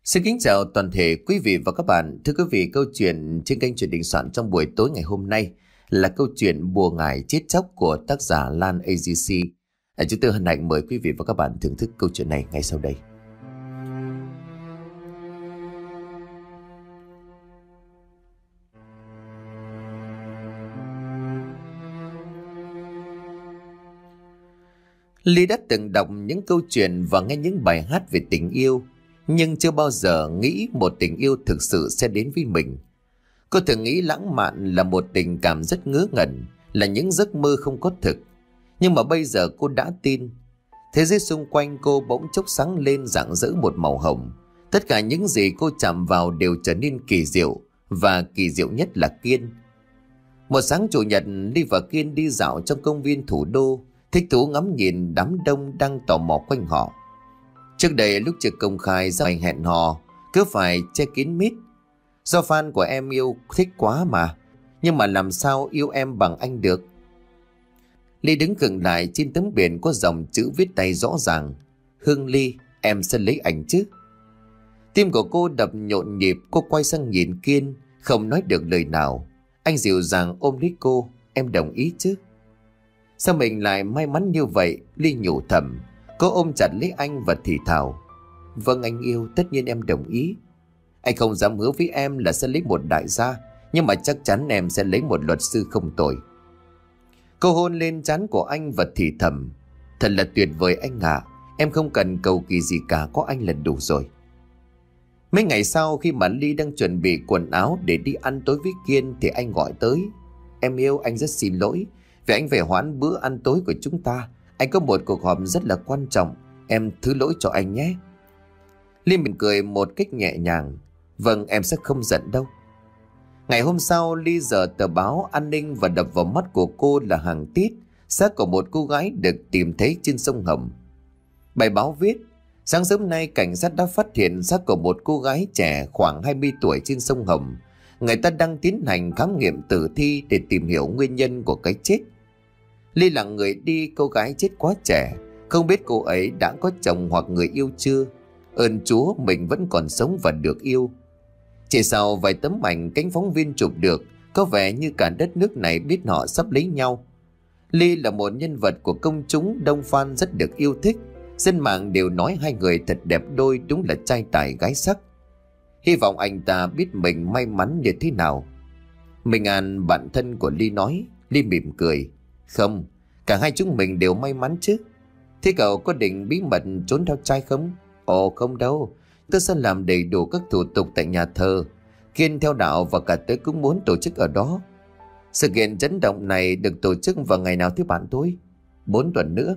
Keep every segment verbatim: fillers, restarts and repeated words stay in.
Xin kính chào toàn thể quý vị và các bạn. Thưa quý vị, câu chuyện trên kênh Chuyện Đình Soạn trong buổi tối ngày hôm nay là câu chuyện Bùa Ngải Chết Chóc của tác giả Lan a giê xê. À, chúng tôi hân hạnh mời quý vị và các bạn thưởng thức câu chuyện này ngay sau đây. Ly đã từng đọc những câu chuyện và nghe những bài hát về tình yêu, nhưng chưa bao giờ nghĩ một tình yêu thực sự sẽ đến với mình. Cô thường nghĩ lãng mạn là một tình cảm rất ngớ ngẩn, là những giấc mơ không có thực. Nhưng mà bây giờ cô đã tin. Thế giới xung quanh cô bỗng chốc sáng lên rạng rỡ một màu hồng. Tất cả những gì cô chạm vào đều trở nên kỳ diệu, và kỳ diệu nhất là Kiên. Một sáng chủ nhật, Ly và Kiên đi dạo trong công viên thủ đô, thích thú ngắm nhìn đám đông đang tò mò quanh họ. Trước đây lúc chưa công khai ra anh hẹn hò, cứ phải che kín mít. Do fan của em yêu thích quá mà, nhưng mà làm sao yêu em bằng anh được? Ly đứng khựng lại trên tấm biển có dòng chữ viết tay rõ ràng: Hương Ly, em sẽ lấy anh chứ. Tim của cô đập nhộn nhịp. Cô quay sang nhìn Kiên, không nói được lời nào. Anh dịu dàng ôm lấy cô: Em đồng ý chứ? Sao mình lại may mắn như vậy? Ly nhủ thầm. Cô ôm chặt lấy anh và thì thào: Vâng anh yêu, tất nhiên em đồng ý. Anh không dám hứa với em là sẽ lấy một đại gia, nhưng mà chắc chắn em sẽ lấy một luật sư không tội. Cô hôn lên trán của anh và thì thầm: Thật là tuyệt vời anh ạ, à. Em không cần cầu kỳ gì cả, có anh là đủ rồi. Mấy ngày sau, khi mà Ly đang chuẩn bị quần áo để đi ăn tối với Kiên, thì anh gọi tới: Em yêu, anh rất xin lỗi vì anh phải hoãn bữa ăn tối của chúng ta. Anh có một cuộc họp rất là quan trọng, em thứ lỗi cho anh nhé. Ly mỉm cười một cách nhẹ nhàng: Vâng, em sẽ không giận đâu. Ngày hôm sau, Ly dở tờ báo An ninh và đập vào mắt của cô là hàng tít xác của một cô gái được tìm thấy trên sông Hồng. Bài báo viết: Sáng sớm nay, cảnh sát đã phát hiện xác của một cô gái trẻ khoảng hai mươi tuổi trên sông Hồng. Người ta đang tiến hành khám nghiệm tử thi để tìm hiểu nguyên nhân của cái chết. Ly lặng người đi. Cô gái chết quá trẻ, không biết cô ấy đã có chồng hoặc người yêu chưa. Ơn Chúa mình vẫn còn sống và được yêu. Chỉ sau vài tấm ảnh cánh phóng viên chụp được, có vẻ như cả đất nước này biết họ sắp lấy nhau. Ly là một nhân vật của công chúng đông fan rất được yêu thích. Dân mạng đều nói hai người thật đẹp đôi, đúng là trai tài gái sắc. Hy vọng anh ta biết mình may mắn như thế nào. Minh An, bạn thân của Ly nói. Ly mỉm cười: Không, cả hai chúng mình đều may mắn chứ. Thế cậu có định bí mật trốn theo trai không? Ồ không đâu, tôi sẽ làm đầy đủ các thủ tục tại nhà thờ. Kiên theo đạo và cả tớ cũng muốn tổ chức ở đó. Sự kiện chấn động này được tổ chức vào ngày nào thế bạn tôi? Bốn tuần nữa.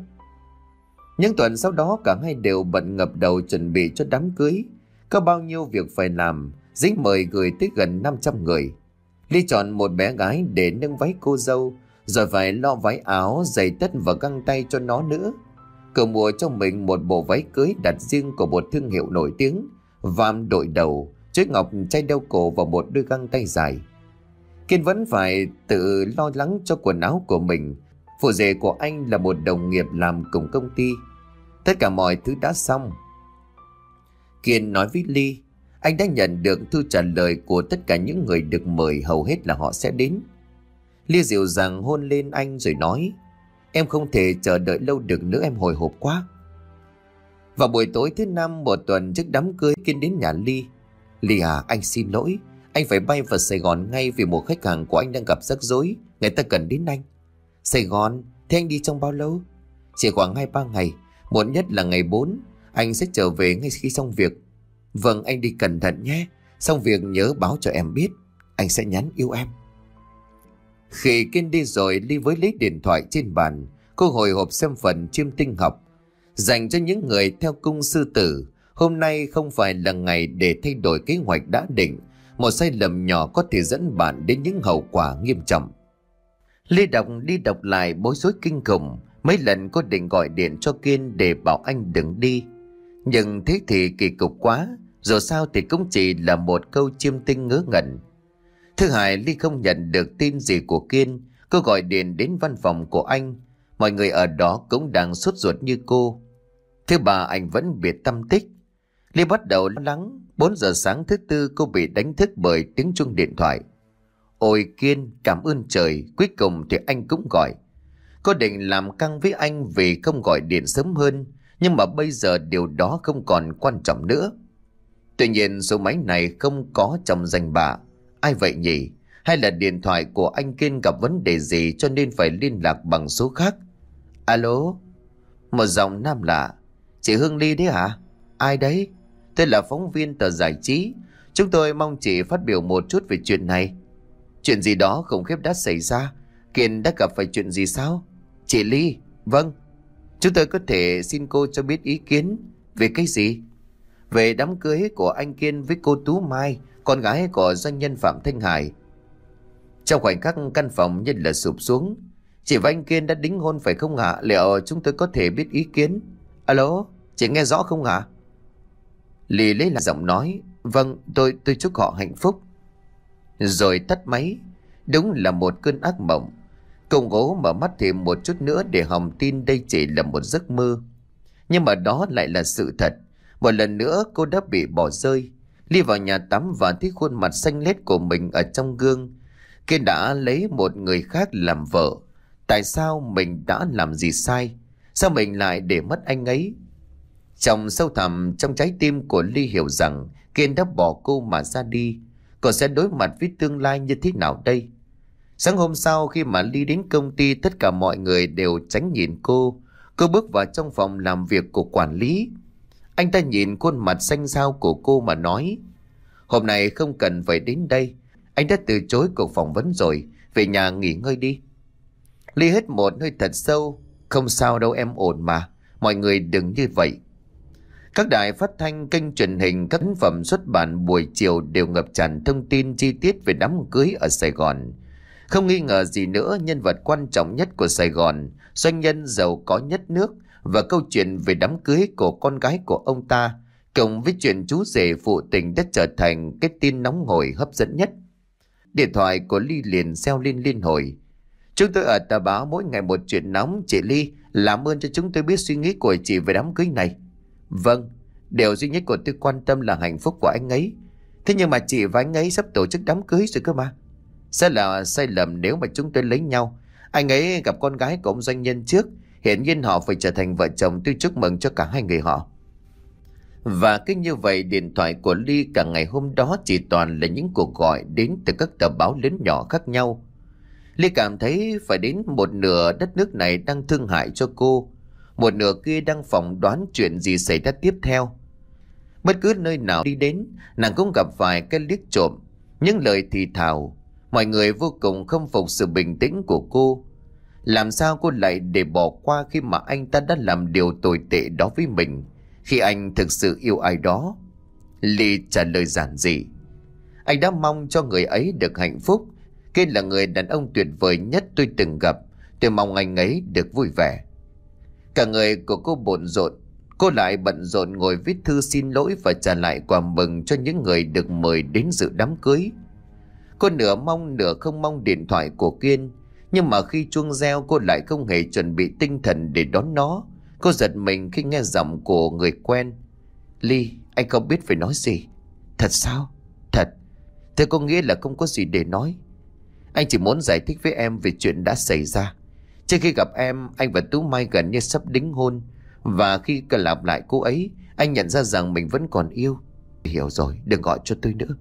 Những tuần sau đó cả hai đều bận ngập đầu chuẩn bị cho đám cưới. Có bao nhiêu việc phải làm, giấy mời gửi tới gần năm trăm người. Ly chọn một bé gái để nâng váy cô dâu, rồi phải lo váy áo, giày tất và găng tay cho nó nữa. Cậu mua cho mình một bộ váy cưới đặt riêng của một thương hiệu nổi tiếng, vam đội đầu, chuỗi ngọc trai đeo cổ và một đôi găng tay dài. Kiên vẫn phải tự lo lắng cho quần áo của mình. Phụ rể của anh là một đồng nghiệp làm cùng công ty. Tất cả mọi thứ đã xong. Kiên nói với Ly: Anh đã nhận được thư trả lời của tất cả những người được mời, hầu hết là họ sẽ đến. Ly dịu dàng hôn lên anh rồi nói: Em không thể chờ đợi lâu được nữa, em hồi hộp quá. Vào buổi tối thứ năm, một tuần trước đám cưới, Kiên đến nhà Ly. Ly à, anh xin lỗi, anh phải bay vào Sài Gòn ngay vì một khách hàng của anh đang gặp rắc rối, người ta cần đến anh. Sài Gòn? Thế anh đi trong bao lâu? Chỉ khoảng hai ba ngày, muộn nhất là ngày bốn. Anh sẽ trở về ngay khi xong việc. Vâng, anh đi cẩn thận nhé. Xong việc nhớ báo cho em biết. Anh sẽ nhắn yêu em. Khi Kiên đi rồi, Ly với lấy điện thoại trên bàn. Cô hồi hộp xem phần chiêm tinh học dành cho những người theo cung sư tử. Hôm nay không phải là ngày để thay đổi kế hoạch đã định. Một sai lầm nhỏ có thể dẫn bạn đến những hậu quả nghiêm trọng. Ly đọc đi đọc lại bối rối kinh khủng. Mấy lần cô định gọi điện cho Kiên để bảo anh đừng đi, nhưng thế thì kỳ cục quá. Dù sao thì cũng chỉ là một câu chiêm tinh ngớ ngẩn. Thứ hai, Ly không nhận được tin gì của Kiên. Cô gọi điện đến văn phòng của anh. Mọi người ở đó cũng đang sốt ruột như cô. Thứ ba, anh vẫn biệt tâm tích. Ly bắt đầu lo lắng. Bốn giờ sáng thứ tư cô bị đánh thức bởi tiếng chuông điện thoại. Ôi Kiên, cảm ơn trời, cuối cùng thì anh cũng gọi. Cô định làm căng với anh vì không gọi điện sớm hơn, nhưng mà bây giờ điều đó không còn quan trọng nữa. Tuy nhiên số máy này không có trong danh bạ. Ai vậy nhỉ? Hay là điện thoại của anh Kiên gặp vấn đề gì cho nên phải liên lạc bằng số khác? Alo? Một giọng nam lạ. Chị Hương Ly đấy hả? Ai đấy? Tôi là phóng viên tờ giải trí. Chúng tôi mong chị phát biểu một chút về chuyện này. Chuyện gì đó khủng khiếp đã xảy ra. Kiên đã gặp phải chuyện gì sao? Chị Ly? Vâng. Chúng tôi có thể xin cô cho biết ý kiến. Về cái gì? Về đám cưới của anh Kiên với cô Tú Mai, con gái của doanh nhân Phạm Thanh Hải. Trong khoảnh khắc căn phòng như là sụp xuống. Chị và anh Kiên đã đính hôn phải không hả? Liệu chúng tôi có thể biết ý kiến? Alo, chị nghe rõ không hả? Ly lấy lại giọng nói. Vâng, tôi tôi chúc họ hạnh phúc. Rồi tắt máy. Đúng là một cơn ác mộng. Cô cố mở mắt thêm một chút nữa để hòng tin đây chỉ là một giấc mơ. Nhưng mà đó lại là sự thật. Một lần nữa cô đã bị bỏ rơi. Ly vào nhà tắm và thấy khuôn mặt xanh lét của mình ở trong gương. Kiên đã lấy một người khác làm vợ. Tại sao mình đã làm gì sai? Sao mình lại để mất anh ấy? Trong sâu thẳm trong trái tim của Ly hiểu rằng Kiên đã bỏ cô mà ra đi. Cô sẽ đối mặt với tương lai như thế nào đây? Sáng hôm sau khi mà Ly đến công ty, tất cả mọi người đều tránh nhìn cô. Cô bước vào trong phòng làm việc của quản lý. Anh ta nhìn khuôn mặt xanh xao của cô mà nói: Hôm nay không cần phải đến đây. Anh đã từ chối cuộc phỏng vấn rồi. Về nhà nghỉ ngơi đi. Ly hít một hơi thật sâu. Không sao đâu, em ổn mà. Mọi người đừng như vậy. Các đài phát thanh, kênh truyền hình, các ấn phẩm xuất bản buổi chiều đều ngập tràn thông tin chi tiết về đám cưới ở Sài Gòn. Không nghi ngờ gì nữa, nhân vật quan trọng nhất của Sài Gòn, doanh nhân giàu có nhất nước, và câu chuyện về đám cưới của con gái của ông ta, cộng với chuyện chú rể phụ tình đã trở thành cái tin nóng hổi hấp dẫn nhất. Điện thoại của Ly liền reo lên liên hồi. Chúng tôi ở tờ báo mỗi ngày một chuyện nóng. Chị Ly, làm ơn cho chúng tôi biết suy nghĩ của chị về đám cưới này. Vâng, điều duy nhất của tôi quan tâm là hạnh phúc của anh ấy. Thế nhưng mà chị và anh ấy sắp tổ chức đám cưới rồi cơ mà. Sẽ là sai lầm nếu mà chúng tôi lấy nhau. Anh ấy gặp con gái của ông doanh nhân trước. Hiển nhiên họ phải trở thành vợ chồng. Tôi chúc mừng cho cả hai người họ. Và cứ như vậy, điện thoại của Ly cả ngày hôm đó chỉ toàn là những cuộc gọi đến từ các tờ báo lớn nhỏ khác nhau. Ly cảm thấy phải đến một nửa đất nước này đang thương hại cho cô, một nửa kia đang phỏng đoán chuyện gì xảy ra tiếp theo. Bất cứ nơi nào đi đến, nàng cũng gặp vài cái liếc trộm, những lời thì thào. Mọi người vô cùng không phục sự bình tĩnh của cô. Làm sao cô lại để bỏ qua khi mà anh ta đã làm điều tồi tệ đó với mình, khi anh thực sự yêu ai đó? Ly trả lời giản dị: Anh đã mong cho người ấy được hạnh phúc. Kiên là người đàn ông tuyệt vời nhất tôi từng gặp. Tôi mong anh ấy được vui vẻ. Cả người của cô bận rộn. Cô lại bận rộn ngồi viết thư xin lỗi và trả lại quà mừng cho những người được mời đến dự đám cưới. Cô nửa mong nửa không mong điện thoại của Kiên. Nhưng mà khi chuông reo, cô lại không hề chuẩn bị tinh thần để đón nó. Cô giật mình khi nghe giọng của người quen. Ly, anh không biết phải nói gì. Thật sao? Thật. Thế có nghĩa là không có gì để nói. Anh chỉ muốn giải thích với em về chuyện đã xảy ra. Trước khi gặp em, anh và Tú Mai gần như sắp đính hôn. Và khi cần gặp lại cô ấy, anh nhận ra rằng mình vẫn còn yêu. Hiểu rồi, đừng gọi cho tôi nữa.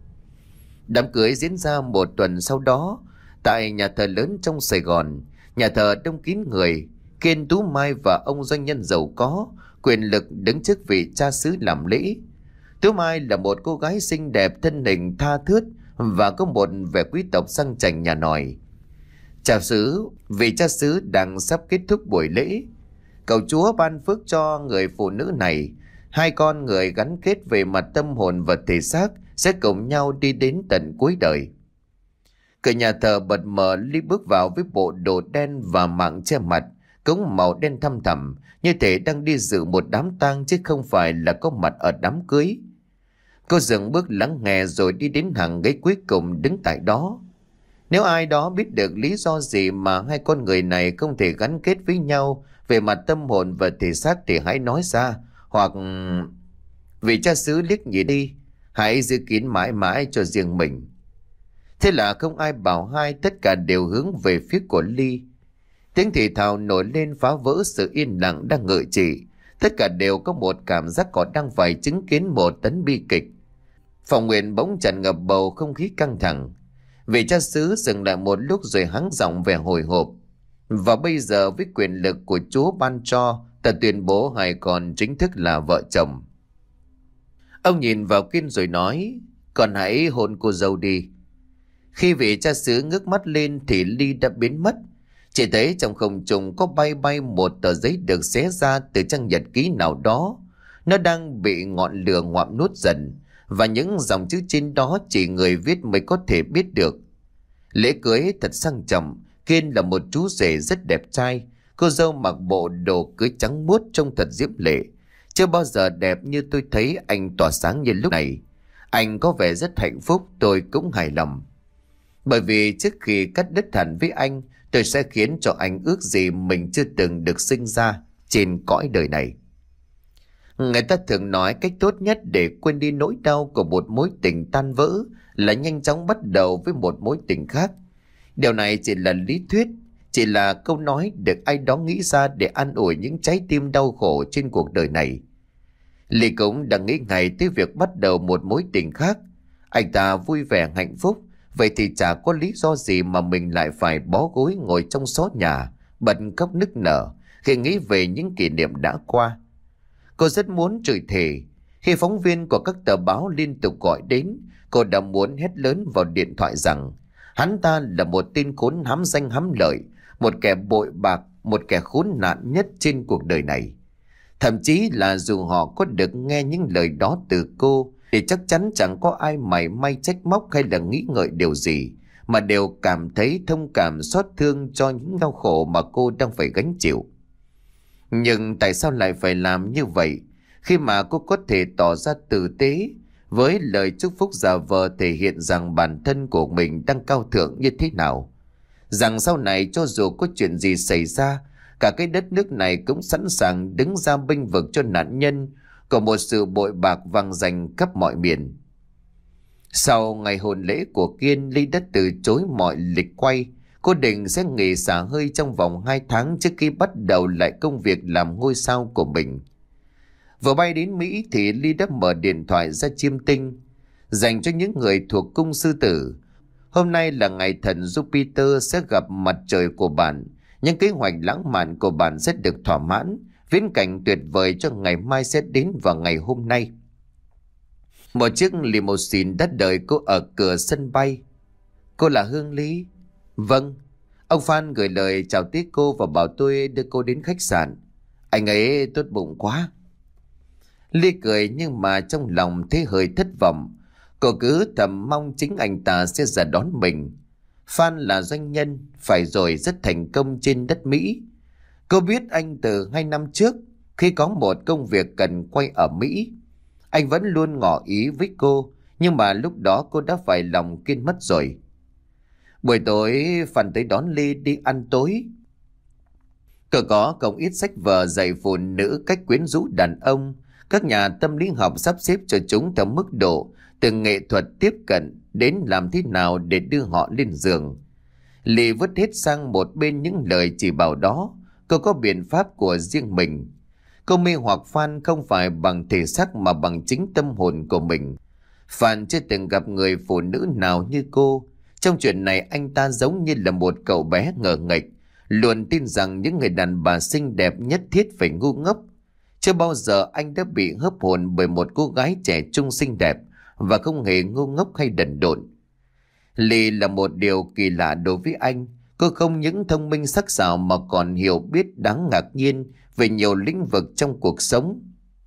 Đám cưới diễn ra một tuần sau đó, tại nhà thờ lớn trong Sài Gòn. Nhà thờ đông kín người. Kiên, Tú Mai và ông doanh nhân giàu có, quyền lực đứng trước vị cha xứ làm lễ. Tú Mai là một cô gái xinh đẹp, thân hình tha thướt và có một vẻ quý tộc sang chảnh nhà nòi. Cha xứ, vị cha xứ đang sắp kết thúc buổi lễ. Cầu Chúa ban phước cho người phụ nữ này. Hai con người gắn kết về mặt tâm hồn và thể xác sẽ cùng nhau đi đến tận cuối đời. Cửa nhà thờ bật mở. Ly bước vào với bộ đồ đen và mạng che mặt, cũng màu đen thăm thẳm, như thể đang đi dự một đám tang chứ không phải là có mặt ở đám cưới. Cô dừng bước lắng nghe rồi đi đến hàng ghế cuối cùng đứng tại đó. Nếu ai đó biết được lý do gì mà hai con người này không thể gắn kết với nhau về mặt tâm hồn và thể xác thì hãy nói ra. Hoặc... Vị cha xứ liếc nhìn đi, hãy giữ kín mãi mãi cho riêng mình. Thế là không ai bảo hai, tất cả đều hướng về phía của Ly. Tiếng thì thào nổi lên phá vỡ sự yên lặng đang ngự trị. Tất cả đều có một cảm giác họ đang phải chứng kiến một tấn bi kịch. Phòng nguyện bỗng tràn ngập bầu không khí căng thẳng. Vị cha xứ dừng lại một lúc rồi hắng giọng vẻ hồi hộp. Và bây giờ với quyền lực của Chúa ban cho, ta tuyên bố hai con chính thức là vợ chồng. Ông nhìn vào Kiên rồi nói, con hãy hôn cô dâu đi. Khi vị cha xứ ngước mắt lên thì Ly đã biến mất. Chỉ thấy trong không trung có bay bay một tờ giấy được xé ra từ trang nhật ký nào đó. Nó đang bị ngọn lửa ngoạm nuốt dần, và những dòng chữ trên đó chỉ người viết mới có thể biết được. Lễ cưới thật sang trọng. Kiên là một chú rể rất đẹp trai. Cô dâu mặc bộ đồ cưới trắng muốt trông thật diễm lệ. Chưa bao giờ đẹp như tôi thấy anh tỏa sáng như lúc này. Anh có vẻ rất hạnh phúc, tôi cũng hài lòng. Bởi vì trước khi cắt đứt hẳn với anh, tôi sẽ khiến cho anh ước gì mình chưa từng được sinh ra trên cõi đời này. Người ta thường nói cách tốt nhất để quên đi nỗi đau của một mối tình tan vỡ là nhanh chóng bắt đầu với một mối tình khác. Điều này chỉ là lý thuyết, chỉ là câu nói được ai đó nghĩ ra để an ủi những trái tim đau khổ trên cuộc đời này. Ly cũng đang nghĩ ngay tới việc bắt đầu một mối tình khác. Anh ta vui vẻ hạnh phúc, vậy thì chả có lý do gì mà mình lại phải bó gối ngồi trong xó nhà, bật khóc nức nở khi nghĩ về những kỷ niệm đã qua. Cô rất muốn chửi thề. Khi phóng viên của các tờ báo liên tục gọi đến, cô đã muốn hét lớn vào điện thoại rằng hắn ta là một tên khốn hám danh hám lợi, một kẻ bội bạc, một kẻ khốn nạn nhất trên cuộc đời này. Thậm chí là dù họ có được nghe những lời đó từ cô, thì chắc chắn chẳng có ai mảy may trách móc hay là nghĩ ngợi điều gì, mà đều cảm thấy thông cảm xót thương cho những đau khổ mà cô đang phải gánh chịu. Nhưng tại sao lại phải làm như vậy, khi mà cô có thể tỏ ra tử tế, với lời chúc phúc giả vờ thể hiện rằng bản thân của mình đang cao thượng như thế nào, rằng sau này cho dù có chuyện gì xảy ra, cả cái đất nước này cũng sẵn sàng đứng ra bênh vực cho nạn nhân của một sự bội bạc vang dành khắp mọi miền. Sau ngày hôn lễ của Kiên, Ly đã từ chối mọi lịch quay. Cô định sẽ nghỉ xả hơi trong vòng hai tháng trước khi bắt đầu lại công việc làm ngôi sao của mình. Vừa bay đến Mỹ thì Ly đã mở điện thoại ra chiêm tinh. Dành cho những người thuộc cung sư tử, hôm nay là ngày thần Jupiter sẽ gặp mặt trời của bạn. Những kế hoạch lãng mạn của bạn sẽ được thỏa mãn. Viễn cảnh tuyệt vời cho ngày mai sẽ đến vào ngày hôm nay. Một chiếc limousine đã đợi cô ở cửa sân bay. Cô là Hương Ly? Vâng. Ông Phan gửi lời chào tiết cô và bảo tôi đưa cô đến khách sạn. Anh ấy tốt bụng quá. Ly cười nhưng mà trong lòng thấy hơi thất vọng. Cô cứ thầm mong chính anh ta sẽ ra đón mình. Phan là doanh nhân, phải rồi, rất thành công trên đất Mỹ. Cô biết anh từ hai năm trước, khi có một công việc cần quay ở Mỹ. Anh vẫn luôn ngỏ ý với cô, nhưng mà lúc đó cô đã phải lòng Kiên mất rồi. Buổi tối Phan tới đón Ly đi ăn tối. Cậu có không ít sách vở dạy phụ nữ cách quyến rũ đàn ông. Các nhà tâm lý học sắp xếp cho chúng theo mức độ, từ nghệ thuật tiếp cận đến làm thế nào để đưa họ lên giường. Ly vứt hết sang một bên những lời chỉ bảo đó. Cô có biện pháp của riêng mình. Cô mê hoặc Phan không phải bằng thể xác mà bằng chính tâm hồn của mình. Phan chưa từng gặp người phụ nữ nào như cô. Trong chuyện này anh ta giống như là một cậu bé ngờ nghệch, luôn tin rằng những người đàn bà xinh đẹp nhất thiết phải ngu ngốc. Chưa bao giờ anh đã bị hấp hồn bởi một cô gái trẻ trung xinh đẹp và không hề ngu ngốc hay đần độn. Ly là một điều kỳ lạ đối với anh. Cô không những thông minh sắc sảo mà còn hiểu biết đáng ngạc nhiên về nhiều lĩnh vực trong cuộc sống.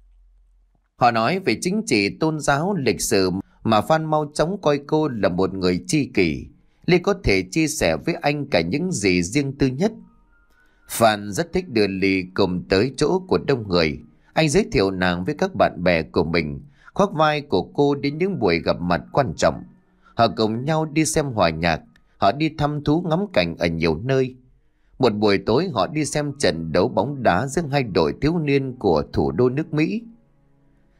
Họ nói về chính trị, tôn giáo, lịch sử mà Phan mau chóng coi cô là một người tri kỷ. Ly có thể chia sẻ với anh cả những gì riêng tư nhất. Phan rất thích đưa Ly cùng tới chỗ của đông người. Anh giới thiệu nàng với các bạn bè của mình, khoác vai của cô đến những buổi gặp mặt quan trọng. Họ cùng nhau đi xem hòa nhạc, họ đi thăm thú ngắm cảnh ở nhiều nơi. Một buổi tối họ đi xem trận đấu bóng đá giữa hai đội thiếu niên của thủ đô nước Mỹ.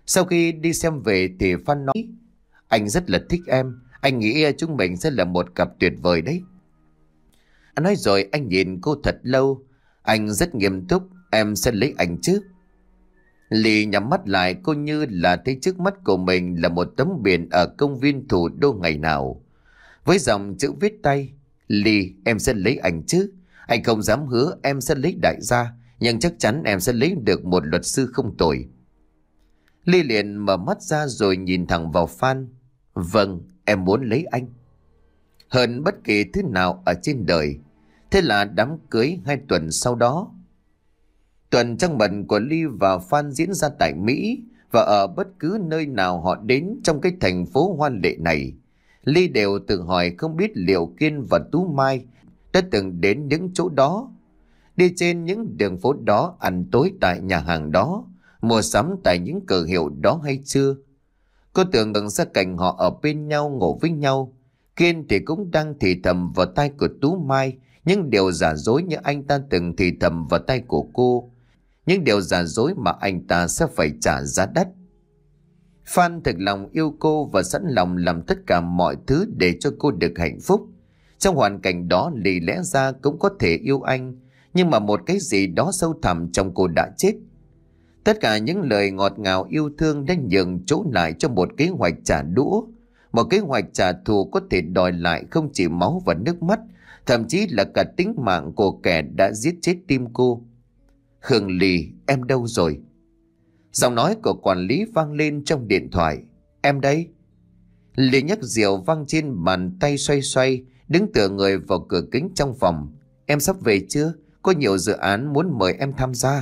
Sau khi đi xem về thì Phan nói: anh rất là thích em, anh nghĩ chúng mình sẽ là một cặp tuyệt vời đấy. Anh nói rồi anh nhìn cô thật lâu. Anh rất nghiêm túc: em sẽ lấy anh chứ? Ly nhắm mắt lại, cô như là thấy trước mắt của mình là một tấm biển ở công viên thủ đô ngày nào, với dòng chữ viết tay: Ly, em sẽ lấy anh chứ? Anh không dám hứa em sẽ lấy đại gia, nhưng chắc chắn em sẽ lấy được một luật sư không tồi. Ly liền mở mắt ra rồi nhìn thẳng vào Phan. Vâng, em muốn lấy anh hơn bất kỳ thứ nào ở trên đời. Thế là đám cưới hai tuần sau đó. Tuần trăng mật của Ly và Phan diễn ra tại Mỹ, và ở bất cứ nơi nào họ đến trong cái thành phố hoa lệ này, Ly đều tự hỏi không biết liệu Kiên và Tú Mai đã từng đến những chỗ đó, đi trên những đường phố đó, ăn tối tại nhà hàng đó, mua sắm tại những cửa hiệu đó hay chưa. Cô tưởng tượng ra cảnh họ ở bên nhau, ngủ với nhau. Kiên thì cũng đang thì thầm vào tai của Tú Mai những điều giả dối như anh ta từng thì thầm vào tai của cô, những điều giả dối mà anh ta sẽ phải trả giá đắt. Phan thực lòng yêu cô và sẵn lòng làm tất cả mọi thứ để cho cô được hạnh phúc. Trong hoàn cảnh đó, Ly lẽ ra cũng có thể yêu anh, nhưng mà một cái gì đó sâu thẳm trong cô đã chết. Tất cả những lời ngọt ngào yêu thương đã nhường chỗ lại cho một kế hoạch trả đũa, một kế hoạch trả thù có thể đòi lại không chỉ máu và nước mắt, thậm chí là cả tính mạng của kẻ đã giết chết tim cô. Hương Ly, em đâu rồi? Giọng nói của quản lý vang lên trong điện thoại. Em đây. Ly nhấc rượu văng trên bàn tay xoay xoay, đứng tựa người vào cửa kính trong phòng. Em sắp về chưa? Có nhiều dự án muốn mời em tham gia.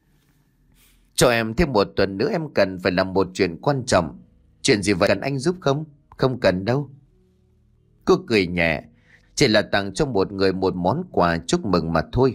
Cho em thêm một tuần nữa, em cần phải làm một chuyện quan trọng. Chuyện gì vậy, cần anh giúp không? Không cần đâu. Cô cười nhẹ. Chỉ là tặng cho một người một món quà chúc mừng mà thôi.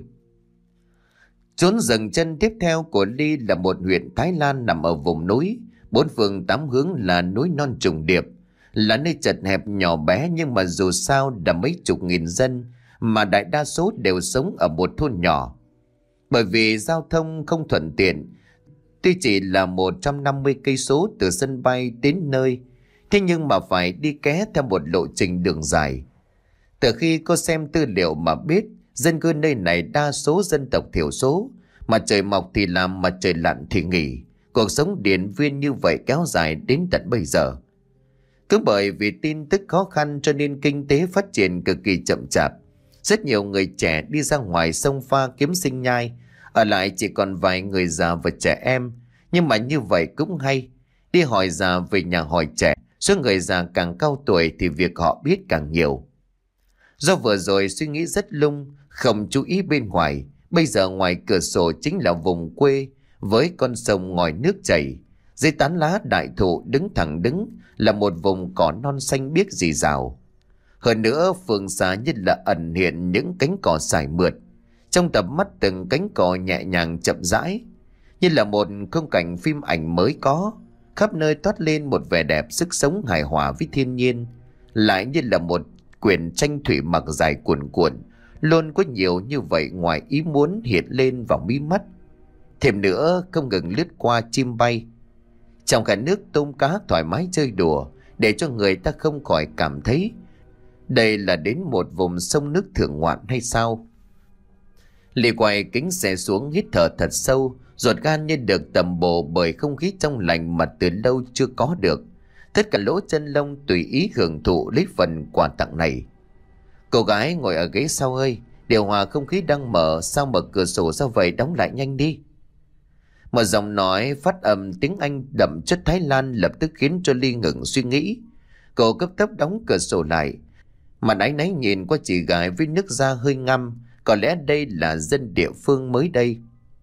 Chốn dừng chân tiếp theo của Ly là một huyện Thái Lan nằm ở vùng núi. Bốn phương tám hướng là núi non trùng điệp, là nơi chật hẹp nhỏ bé, nhưng mà dù sao đã mấy chục nghìn dân, mà đại đa số đều sống ở một thôn nhỏ. Bởi vì giao thông không thuận tiện, tuy chỉ là một trăm năm mươi cây số từ sân bay đến nơi, thế nhưng mà phải đi ké theo một lộ trình đường dài. Từ khi cô xem tư liệu mà biết, dân cư nơi này đa số dân tộc thiểu số, mà trời mọc thì làm, mà trời lặn thì nghỉ. Cuộc sống điển viên như vậy kéo dài đến tận bây giờ. Cứ bởi vì tin tức khó khăn cho nên kinh tế phát triển cực kỳ chậm chạp. Rất nhiều người trẻ đi ra ngoài sông pha kiếm sinh nhai, ở lại chỉ còn vài người già và trẻ em. Nhưng mà như vậy cũng hay. Đi hỏi già về nhà hỏi trẻ, số người già càng cao tuổi thì việc họ biết càng nhiều. Do vừa rồi suy nghĩ rất lung, không chú ý bên ngoài, bây giờ ngoài cửa sổ chính là vùng quê với con sông ngòi nước chảy. Dưới tán lá đại thụ đứng thẳng đứng là một vùng cỏ non xanh biếc rì rào. Hơn nữa phương xa nhất là ẩn hiện những cánh cỏ sải mượt. Trong tầm mắt từng cánh cỏ nhẹ nhàng chậm rãi, như là một khung cảnh phim ảnh mới có. Khắp nơi toát lên một vẻ đẹp sức sống hài hòa với thiên nhiên, lại như là một quyển tranh thủy mặc dài cuồn cuộn. Luôn có nhiều như vậy ngoài ý muốn hiện lên vào mí mắt. Thêm nữa không ngừng lướt qua chim bay. Trong cả nước tôm cá thoải mái chơi đùa, để cho người ta không khỏi cảm thấy đây là đến một vùng sông nước thượng ngoạn hay sao. Lì quay kính xe xuống, hít thở thật sâu, ruột gan như được tầm bổ bởi không khí trong lành mà từ lâu chưa có được. Tất cả lỗ chân lông tùy ý hưởng thụ lấy phần quà tặng này. Cô gái ngồi ở ghế sau ơi, điều hòa không khí đang mở, sao mở cửa sổ ra vậy, đóng lại nhanh đi. Một giọng nói phát âm tiếng Anh đậm chất Thái Lan lập tức khiến cho Ly ngừng suy nghĩ. Cô cấp tốc đóng cửa sổ lại, mà áy náy nhìn qua chị gái với nước da hơi ngăm. Có lẽ đây là dân địa phương mới đây.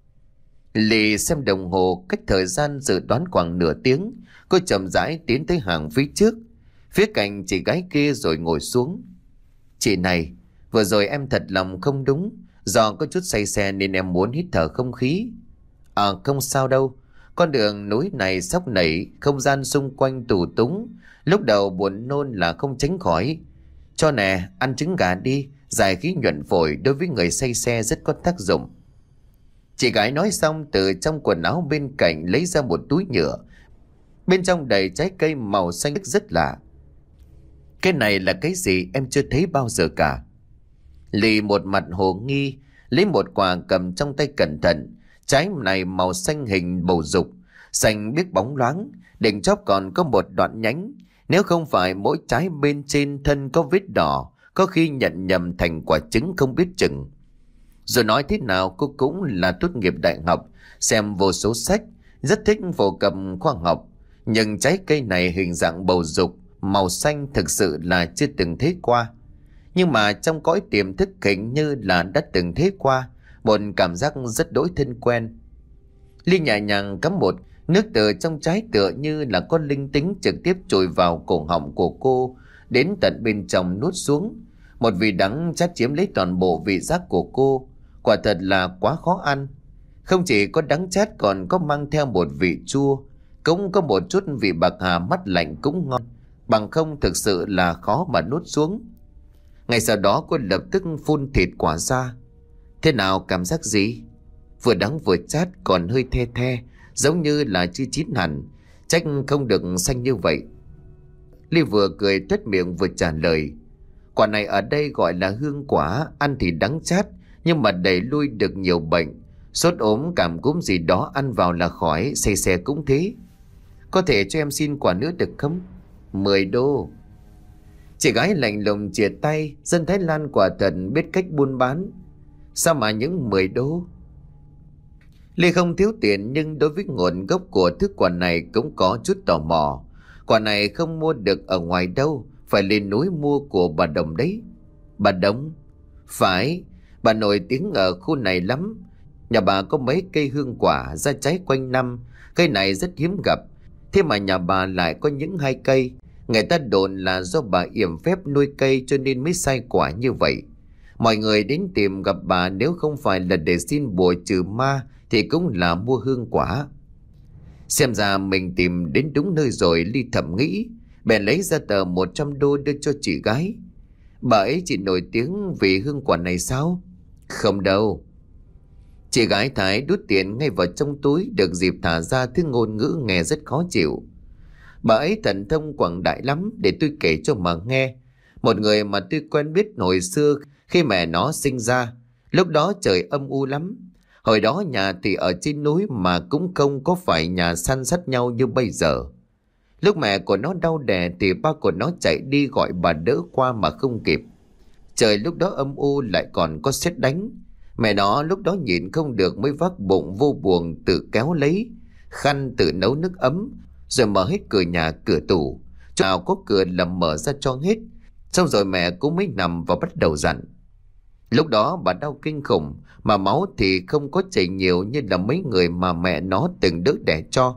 Ly xem đồng hồ, cách thời gian dự đoán khoảng nửa tiếng. Cô chậm rãi tiến tới hàng phía trước, phía cạnh chị gái kia rồi ngồi xuống. Chị này, vừa rồi em thật lòng không đúng, do có chút say xe nên em muốn hít thở không khí. À không sao đâu, con đường núi này sóc nảy, không gian xung quanh tù túng, lúc đầu buồn nôn là không tránh khỏi. Cho nè, ăn trứng gà đi, giải khí nhuận phổi, đối với người say xe rất có tác dụng. Chị gái nói xong từ trong quần áo bên cạnh lấy ra một túi nhựa, Bên trong đầy trái cây màu xanh biếc rất lạ. Cái này là cái gì em chưa thấy bao giờ cả. Lì một mặt hồ nghi, lấy một quả cầm trong tay cẩn thận. Trái này màu xanh hình bầu dục, xanh biếc bóng loáng, đỉnh chóp còn có một đoạn nhánh. Nếu không phải mỗi trái bên trên thân có vết đỏ, có khi nhận nhầm thành quả trứng không biết chừng. Rồi nói thế nào cô cũng là tốt nghiệp đại học, xem vô số sách, rất thích phổ cập khoa học. Nhưng trái cây này hình dạng bầu dục, màu xanh thực sự là chưa từng thấy qua. Nhưng mà trong cõi tiềm thức hình như là đã từng thấy qua, một cảm giác rất đối thân quen. Ly nhẹ nhàng cắm một nước từ trong trái tựa như là có linh tính trực tiếp trồi vào cổ họng của cô, đến tận bên trong nuốt xuống. Một vị đắng chát chiếm lấy toàn bộ vị giác của cô, quả thật là quá khó ăn. Không chỉ có đắng chát còn có mang theo một vị chua, cũng có một chút vị bạc hà mắt lạnh cũng ngon, bằng không thực sự là khó mà nuốt xuống. Ngay sau đó cô lập tức phun thịt quả ra. Thế nào, cảm giác gì? Vừa đắng vừa chát còn hơi the the, giống như là chưa chín hẳn, trách không được xanh như vậy. Ly vừa cười tuét miệng vừa trả lời. Quả này ở đây gọi là hương quả, ăn thì đắng chát nhưng mà đẩy lui được nhiều bệnh. Sốt ốm cảm cúm gì đó ăn vào là khỏi, say xe cũng thế. Có thể cho em xin quả nữa được không? Mười đô. Chị gái lạnh lùng chìa tay. Dân Thái Lan quả thật biết cách buôn bán. Sao mà những mười đô? Lê không thiếu tiền, nhưng đối với nguồn gốc của thứ quả này cũng có chút tò mò. Quả này không mua được ở ngoài đâu, phải lên núi mua của bà Đồng đấy. Bà Đồng? Phải, bà nổi tiếng ở khu này lắm. Nhà bà có mấy cây hương quả ra trái quanh năm. Cây này rất hiếm gặp. Thế mà nhà bà lại có những hai cây. Người ta đồn là do bà yểm phép nuôi cây cho nên mới sai quả như vậy. Mọi người đến tìm gặp bà nếu không phải là để xin bùa trừ ma thì cũng là mua hương quả. Xem ra mình tìm đến đúng nơi rồi, Ly thầm nghĩ. Bèn lấy ra tờ một trăm đô đưa cho chị gái. Bà ấy chỉ nổi tiếng vì hương quả này sao? Không đâu. Chị gái Thái đút tiền ngay vào trong túi, được dịp thả ra thứ ngôn ngữ nghe rất khó chịu. Bà ấy thần thông quảng đại lắm, để tôi kể cho mà nghe. Một người mà tôi quen biết hồi xưa khi mẹ nó sinh ra. Lúc đó trời âm u lắm. Hồi đó nhà thì ở trên núi mà cũng không có phải nhà san sát nhau như bây giờ. Lúc mẹ của nó đau đẻ thì ba của nó chạy đi gọi bà đỡ qua mà không kịp. Trời lúc đó âm u lại còn có sét đánh. Mẹ nó lúc đó nhịn không được mới vác bụng vô buồng tự kéo lấy khăn tự nấu nước ấm, rồi mở hết cửa nhà cửa tủ. Chỗ nào có cửa là mở ra cho hết. Xong rồi mẹ cũng mới nằm và bắt đầu dặn. Lúc đó bà đau kinh khủng, mà máu thì không có chảy nhiều như là mấy người mà mẹ nó từng đỡ đẻ cho.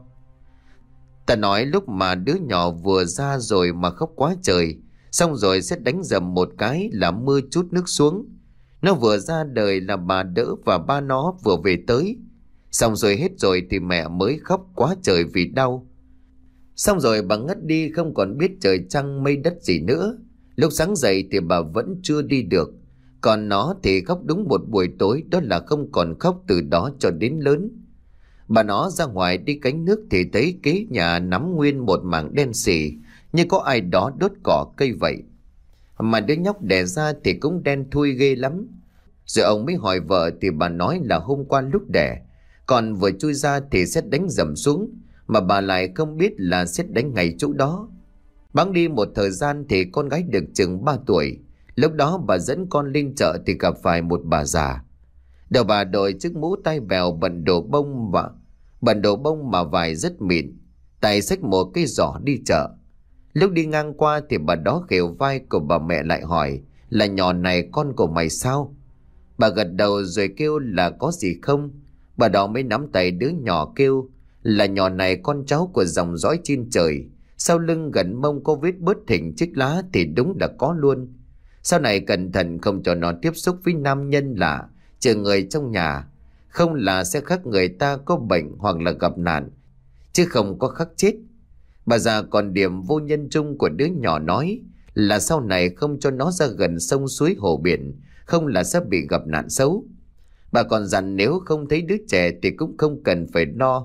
Ta nói lúc mà đứa nhỏ vừa ra rồi mà khóc quá trời, xong rồi sẽ đánh dầm một cái là mưa chút nước xuống. Nó vừa ra đời là bà đỡ và ba nó vừa về tới. Xong rồi hết rồi thì mẹ mới khóc quá trời vì đau. Xong rồi bà ngất đi, không còn biết trời trăng mây đất gì nữa. Lúc sáng dậy thì bà vẫn chưa đi được. Còn nó thì khóc đúng một buổi tối, đó là không còn khóc từ đó cho đến lớn. Bà nó ra ngoài đi cánh nước thì thấy kế nhà nắm nguyên một mảng đen xỉ, như có ai đó đốt cỏ cây vậy. Mà đứa nhóc đẻ ra thì cũng đen thui ghê lắm. Rồi ông mới hỏi vợ thì bà nói là hôm qua lúc đẻ, còn vừa chui ra thì sét đánh dầm xuống, mà bà lại không biết là sét đánh ngay chỗ đó. Bẵng đi một thời gian thì con gái được chừng ba tuổi. Lúc đó bà dẫn con lên chợ thì gặp phải một bà già. Đầu bà đội chiếc mũ tai bèo bận đồ bông và bận đồ bông mà vải rất mịn, tay xách một cái giỏ đi chợ. Lúc đi ngang qua thì bà đó khều vai của bà mẹ lại hỏi là nhỏ này con của mày sao? Bà gật đầu rồi kêu là có gì không. Bà đó mới nắm tay đứa nhỏ kêu là nhỏ này con cháu của dòng dõi trên trời. Sau lưng gần mông có vết bớt thỉnh chiếc lá thì đúng là có luôn. Sau này cẩn thận không cho nó tiếp xúc với nam nhân lạ, trừ người trong nhà. Không là sẽ khắc người ta có bệnh hoặc là gặp nạn, chứ không có khắc chết. Bà già còn điểm vô nhân trung của đứa nhỏ nói là sau này không cho nó ra gần sông suối hồ biển, không là sẽ bị gặp nạn xấu. Bà còn dặn nếu không thấy đứa trẻ thì cũng không cần phải lo.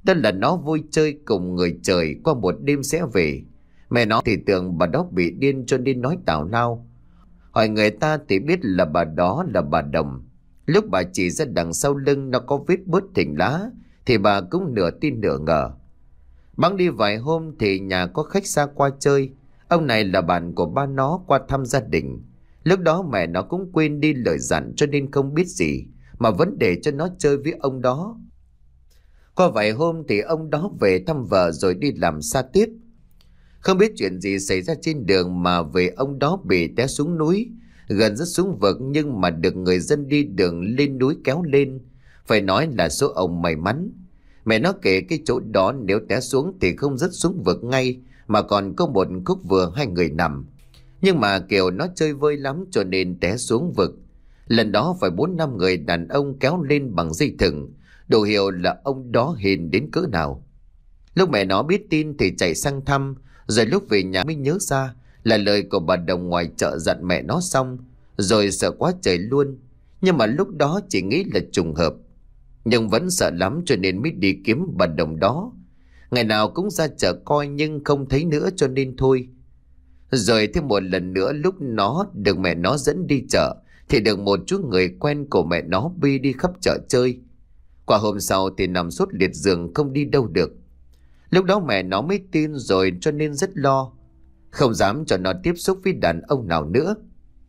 Đó là nó vui chơi cùng người trời qua một đêm sẽ về. Mẹ nó thì tưởng bà đó bị điên cho nên nói tào lao. Hỏi người ta thì biết là bà đó là bà Đồng. Lúc bà chỉ ra đằng sau lưng nó có vết bớt thình lá thì bà cũng nửa tin nửa ngờ. Bẵng đi vài hôm thì nhà có khách xa qua chơi. Ông này là bạn của ba nó qua thăm gia đình. Lúc đó mẹ nó cũng quên đi lời dặn cho nên không biết gì, mà vẫn để cho nó chơi với ông đó. Qua vài hôm thì ông đó về thăm vợ rồi đi làm xa tiếp. Không biết chuyện gì xảy ra trên đường mà về ông đó bị té xuống núi, gần rất xuống vực nhưng mà được người dân đi đường lên núi kéo lên. Phải nói là số ông may mắn. Mẹ nó kể cái chỗ đó nếu té xuống thì không rớt xuống vực ngay, mà còn có một khúc vừa hai người nằm. Nhưng mà kiểu nó chơi vơi lắm cho nên té xuống vực. Lần đó phải bốn năm người đàn ông kéo lên bằng dây thừng, đủ hiểu là ông đó hên đến cỡ nào. Lúc mẹ nó biết tin thì chạy sang thăm, rồi lúc về nhà mới nhớ ra là lời của bà Đồng ngoài chợ dặn mẹ nó xong, rồi sợ quá trời luôn. Nhưng mà lúc đó chỉ nghĩ là trùng hợp, nhưng vẫn sợ lắm cho nên mới đi kiếm bà Đồng đó. Ngày nào cũng ra chợ coi nhưng không thấy nữa cho nên thôi. Rồi thêm một lần nữa lúc nó được mẹ nó dẫn đi chợ thì được một chú người quen của mẹ nó bi đi khắp chợ chơi. Qua hôm sau thì nằm sốt liệt giường không đi đâu được. Lúc đó mẹ nó mới tin rồi cho nên rất lo, không dám cho nó tiếp xúc với đàn ông nào nữa.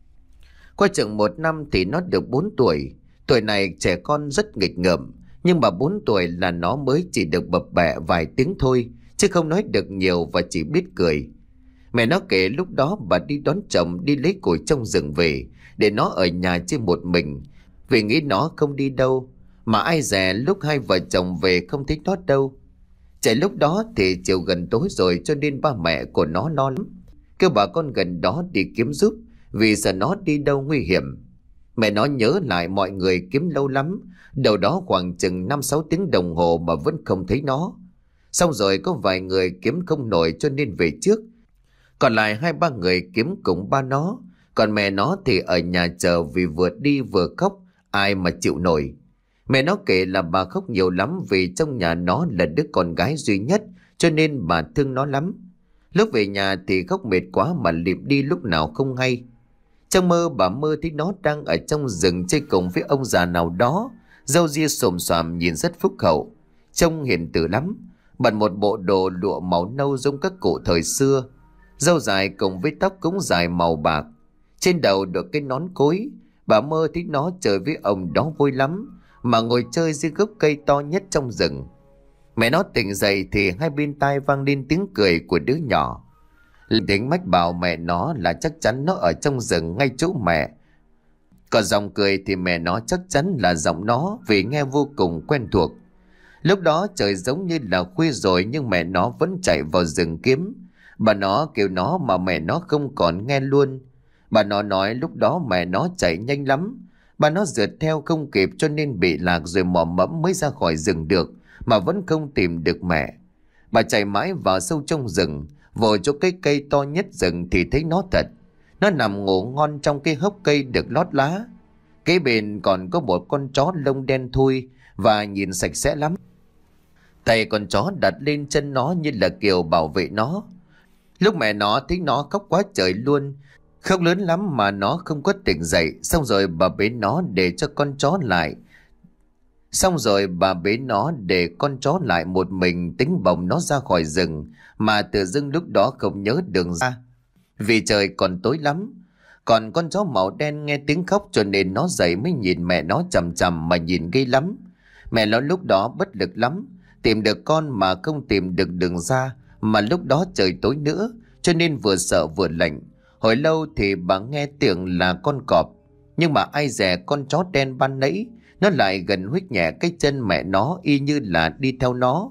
Qua chừng một năm thì nó được bốn tuổi. Tuổi này trẻ con rất nghịch ngợm, nhưng mà bốn tuổi là nó mới chỉ được bập bẹ vài tiếng thôi, chứ không nói được nhiều và chỉ biết cười. Mẹ nó kể lúc đó bà đi đón chồng đi lấy củi trong rừng về, để nó ở nhà chỉ một mình, vì nghĩ nó không đi đâu. Mà ai dè lúc hai vợ chồng về không thấy nó đâu. Chạy lúc đó thì chiều gần tối rồi cho nên ba mẹ của nó lo lắm, kêu bà con gần đó đi kiếm giúp, vì sợ nó đi đâu nguy hiểm. Mẹ nó nhớ lại mọi người kiếm lâu lắm, đâu đó khoảng chừng năm sáu tiếng đồng hồ mà vẫn không thấy nó. Xong rồi có vài người kiếm không nổi cho nên về trước. Còn lại hai ba người kiếm cùng ba nó. Còn mẹ nó thì ở nhà chờ vì vừa đi vừa khóc, ai mà chịu nổi. Mẹ nó kể là bà khóc nhiều lắm vì trong nhà nó là đứa con gái duy nhất, cho nên bà thương nó lắm. Lúc về nhà thì khóc mệt quá mà lịm đi lúc nào không hay. Trong mơ bà mơ thấy nó đang ở trong rừng chơi cùng với ông già nào đó, râu ria xồm xoàm nhìn rất phúc hậu, trông hiền từ lắm, bận một bộ đồ lụa màu nâu giống các cụ thời xưa. Râu dài cùng với tóc cũng dài màu bạc, trên đầu được cái nón cối. Bà mơ thấy nó chơi với ông đó vui lắm, mà ngồi chơi dưới gốc cây to nhất trong rừng. Mẹ nó tỉnh dậy thì hai bên tai vang lên tiếng cười của đứa nhỏ. Tiếng mách bảo mẹ nó là chắc chắn nó ở trong rừng ngay chỗ mẹ. Còn giọng cười thì mẹ nó chắc chắn là giọng nó, vì nghe vô cùng quen thuộc. Lúc đó trời giống như là khuya rồi nhưng mẹ nó vẫn chạy vào rừng kiếm. Bà nó kêu nó mà mẹ nó không còn nghe luôn. Bà nó nói lúc đó mẹ nó chạy nhanh lắm. Bà nó rượt theo không kịp cho nên bị lạc rồi mò mẫm mới ra khỏi rừng được, mà vẫn không tìm được mẹ. Bà chạy mãi vào sâu trong rừng, vội chỗ cái cây to nhất rừng thì thấy nó thật. Nó nằm ngủ ngon trong cái hốc cây được lót lá. Kế bên còn có một con chó lông đen thui và nhìn sạch sẽ lắm. Tay con chó đặt lên chân nó như là kiểu bảo vệ nó. Lúc mẹ nó thấy nó khóc quá trời luôn, khóc lớn lắm mà nó không có tỉnh dậy. Xong rồi bà bế nó để cho con chó lại. Xong rồi bà bế nó để con chó lại một mình tính bồng nó ra khỏi rừng, mà tự dưng lúc đó không nhớ đường ra, vì trời còn tối lắm. Còn con chó màu đen nghe tiếng khóc cho nên nó dậy mới nhìn mẹ nó chằm chằm mà nhìn ghê lắm. Mẹ nó lúc đó bất lực lắm, tìm được con mà không tìm được đường ra, mà lúc đó trời tối nữa cho nên vừa sợ vừa lạnh. Hồi lâu thì bà nghe tiếng là con cọp, nhưng mà ai dè con chó đen ban nãy nó lại gần huých nhẹ cái chân mẹ nó, y như là đi theo nó.